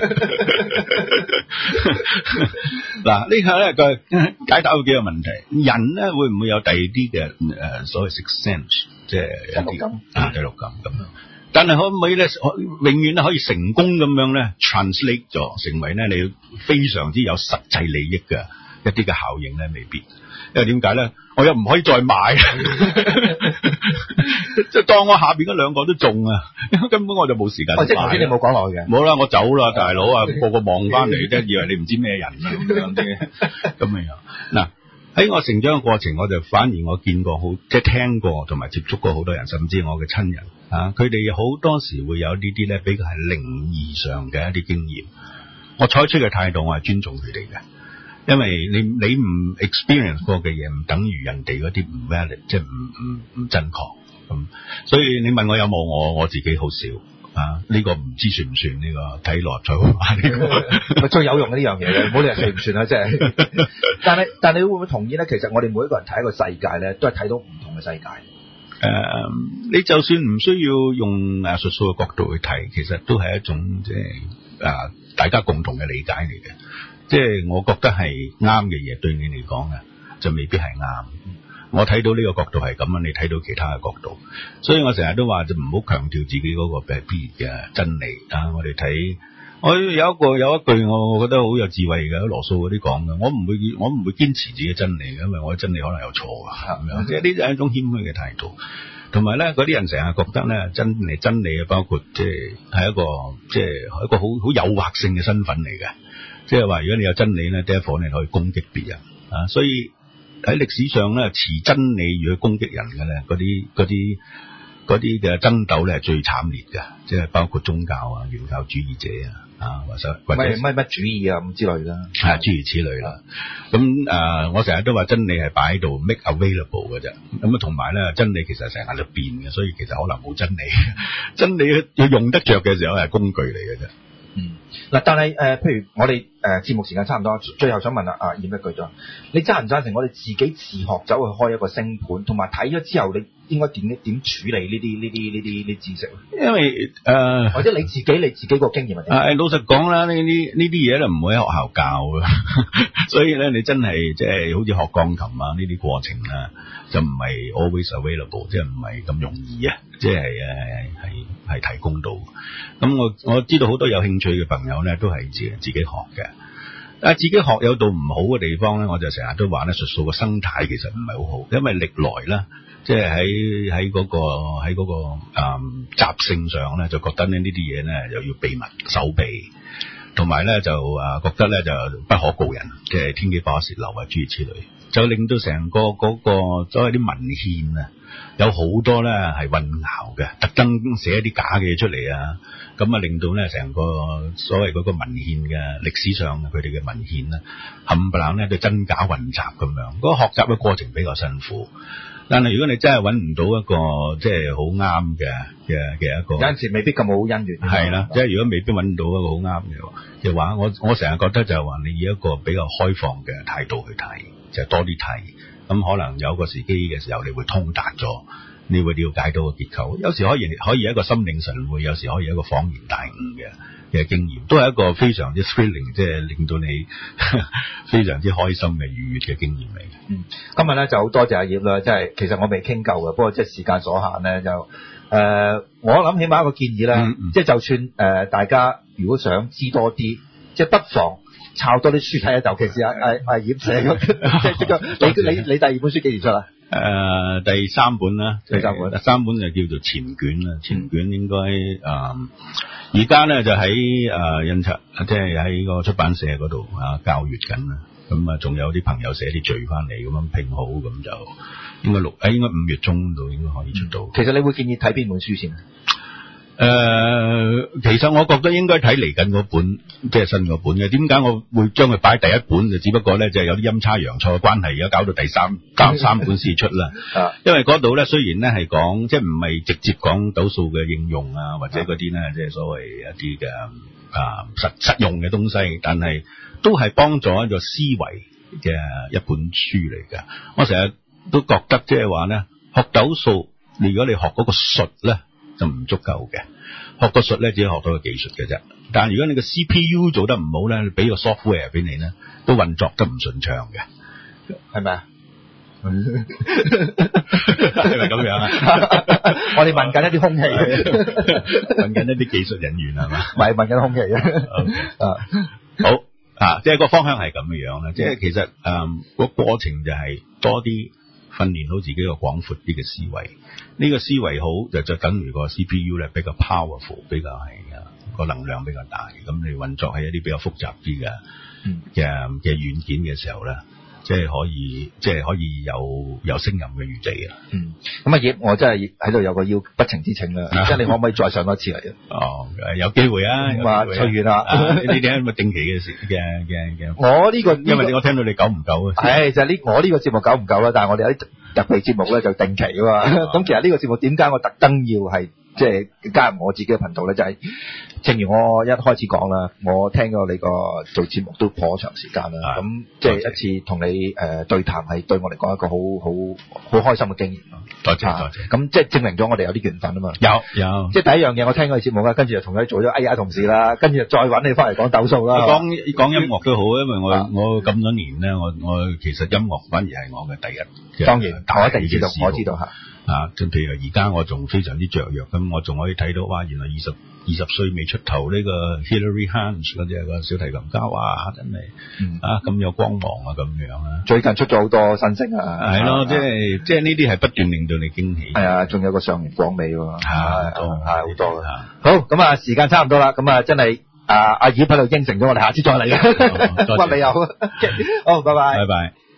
嗱，呢個咧個解答咗幾個問題，人咧會唔會有第二啲嘅誒所謂 sixth sense， 即係一啲啊第六感咁樣？但係可唔可以咧，永遠咧可以成功咁樣咧 translate 咗成為咧你非常之有實際利益嘅一啲嘅效應咧，未必。因為點解咧？我又唔可以再買，即係當我下邊嗰兩個都中啊，根本我就冇時間買。即係頭先你冇講落去嘅。冇啦，我走啦，大佬啊，個個望翻嚟，即係以為你唔知咩人啊咁樣啲咁嘅樣。嗱，喺我成長嘅過程，我就反而我見過好，即係聽過同埋接觸過好多人，甚至我嘅親人啊，佢哋好多時會有呢啲咧比較係靈異上嘅一啲經驗。我採取嘅態度，我係尊重佢哋嘅。因為你你唔 experience 過嘅嘢，唔等於人哋嗰啲唔 valid， 即係唔唔唔正確咁。所以你問我有冇，我我自己好少啊。呢、這個唔知算唔算呢、這個睇六合彩好嘛？呢、這個咪最有用嘅呢樣嘢嘅，唔好理算唔算啦，即係。但係但係你會唔會同意咧？其實我哋每一個人睇一個世界咧，都係睇到唔同嘅世界。誒、呃，你就算唔需要用誒術數嘅角度去睇，其實都係一種即係啊大家共同嘅理解嚟嘅。即係我覺得係啱嘅嘢，對你嚟講啊，就未必係啱。我睇到呢個角度係咁啊，你睇到其他嘅角度，所以我成日都話就唔好強調自己嗰個必然嘅真理啊！我哋睇，我有一個有一句我覺得好有智慧嘅，羅素嗰啲講嘅，我唔會我唔會堅持自己嘅真理嘅，因為我嘅真理可能有錯啊咁樣。即係呢就係一種謙虛嘅態度。同埋咧，嗰啲人成日覺得咧，真理真理啊，包括即係係一個即係一個好好誘惑性嘅身份嚟嘅。即係話，如果你有真理咧，therefore你可以攻擊別人啊。所以喺歷史上咧，持真理如果攻擊人嘅咧，嗰啲嗰啲嗰啲嘅爭鬥咧係最慘烈嘅，即係包括宗教啊、原教主義者啊，或者或者乜乜主義啊咁之類啦，係、啊、諸如此類啦。咁誒、呃，我成日都話真理係擺喺度 make available 嘅啫。咁啊，同埋咧，真理其實成日喺度變嘅，所以其實可能冇真理。真理要用得着嘅時候係工具嚟嘅啫。嗯，嗱，但係誒、呃，譬如我哋誒節目時間差唔多，最後想問下啊，演一句咗，你贊唔贊成我哋自己自學走去開一個星盤，同埋睇咗之後，你應該點點處理呢啲呢啲呢啲呢知識？因為誒、呃，或者你自己你自己個經驗係點？誒，老實講啦，呢啲呢啲嘢咧唔會喺學校教嘅，所以咧你真係即係好似學鋼琴啊呢啲過程啊，就唔係 always available，即係唔係咁容易啊，即係誒係係提供到。咁我我知道好多有興趣嘅朋友咧，都係自自己學嘅。但係自己學有到唔好嘅地方咧，我就成日都話咧，術數嘅生態其實唔係好好，因為歷來咧，即係喺喺嗰個喺嗰、嗰個誒、嗯、習性上咧，就覺得咧呢啲嘢咧又要秘密守秘，同埋咧就誒覺得咧就不可告人，即係天機不可洩漏啊諸如此類，就令到成個嗰、嗰個所謂啲文獻啊， 有好多咧係混淆嘅，特登寫一啲假嘅嘢出嚟啊，咁啊令到咧成個所謂嗰個文獻嘅歷史上佢哋嘅文獻咧冚唪唥咧都真假混雜咁樣，嗰個學習嘅過程比較辛苦。但係如果你真係揾唔到一個即係好啱嘅嘅嘅一個， 有陣時未必咁好姻緣。 係啦，即係如果未必揾到一個好啱嘅嘅話，我我成日覺得就係話你以一個比較開放嘅態度去睇，就係多啲睇。咁可能有個時機嘅時候，你會通達咗，你會了解到個結構。有時可以可以一個心領神會，有時可以一個恍然大悟嘅嘅經驗，都係一個非常之 thrilling， 即係令到你非常之開心嘅愉悅嘅經驗嚟嘅。 嗯，今日咧就好多謝阿葉啦，即係其實我未傾夠嘅，不過即係時間所限咧，就誒、呃、我諗起碼一個建議咧，嗯嗯、即係就算誒、呃、大家如果想知多啲，即係不妨抄多啲書睇下，尤其是阿阿阿葉寫嘅，即係你你你第二本書幾時出啊？ 誒、呃，第三本啦， 第三本， 第三本就叫做前卷啦，前卷應該誒，而家咧就喺誒、呃、印刷，即係喺個出版社嗰度啊校閱緊啦，咁啊仲有啲朋友寫啲序翻嚟，咁樣拼好，咁就應該六誒，應該五月中度應該可以出到。 其實你會建議睇邊本書先？ 誒、呃，其實我覺得應該睇嚟緊嗰本，即係新嗰本嘅。點解我會將佢擺第一本？就只不過咧，就係有啲陰差陽錯嘅關係，而家搞到第三、搞三本先出啦。啊，因為嗰度咧，雖然咧係講，即係唔係直接講斗數嘅應用啊，或者嗰啲咧，即係所謂一啲嘅啊實實用嘅東西，但係都係幫助一個思維嘅一本書嚟㗎。我成日都覺得即係話咧，學斗數，如果你學嗰個術咧，就唔足夠嘅，學個術咧只係學到個技術嘅啫。但係如果你個 C P U 做得唔好咧，你俾個 software 俾你咧，都運作得唔順暢嘅，係咪啊？係咪咁樣啊？ 我哋問緊一啲空氣， 問緊一啲技術人員係嘛？ 唔係問緊空氣啊。 啊，好啊，即係個方向係咁嘅樣啦。即係其實誒個過程就係多啲訓練好自己個廣闊啲嘅思維。呢個思維好就就等於個 C P U 咧比較 powerful， 比較係啊個能量比較大，咁你運作喺一啲比較複雜啲嘅嘅嘅軟件嘅時候咧，即係可以即係可以有有勝任嘅餘地啊。嗯， 咁阿葉，我真係喺度有個要不情之請啦，即係你可唔可以再上多次嚟啊？ 哦，有機會啊， 咁啊，隨緣啦。 呢啲係咪定期嘅事嘅嘅嘅？ 我呢個因為我聽到你久唔久啊？ 係就係呢，我呢個節目久唔久啦，但係我哋有啲特別節目咧就定期啊嘛。咁其實呢個節目點解我特登要係即係加入我自己嘅頻道咧？就係正如我一開始講啦，我聽過你個做節目都頗長時間啦。咁即係一次同你誒對談係對我嚟講一個好好好開心嘅經驗咯。 多謝多謝。 咁即係證明咗我哋有啲緣分啊嘛。 有有。即係第一樣嘢，我聽過你節目啦，跟住就同佢做咗 A I 同事啦，跟住再揾你翻嚟講斗數啦。 講講音樂都好，因為我我咁多年咧，我我其實音樂反而係我嘅第一。 當然，我一定知道，我知道嚇。 啊，咁譬如而家我仲非常之雀躍，咁我仲可以睇到哇，原來二十二十歲未出頭呢個 Hilary Hans 嗰隻個小提琴家，哇，真係、嗯、啊咁有光芒啊咁樣啊！ 最近出咗好多新星啊， 係咯，即係即係呢啲係不斷令到你驚喜。 係啊，仲有個上元廣美喎， 係係好多嘅。好，咁啊，時間差唔多啦，咁啊，真係啊，阿葉喺度應承咗我哋下次再嚟嘅， 多謝乜理由？好，拜拜， 拜拜。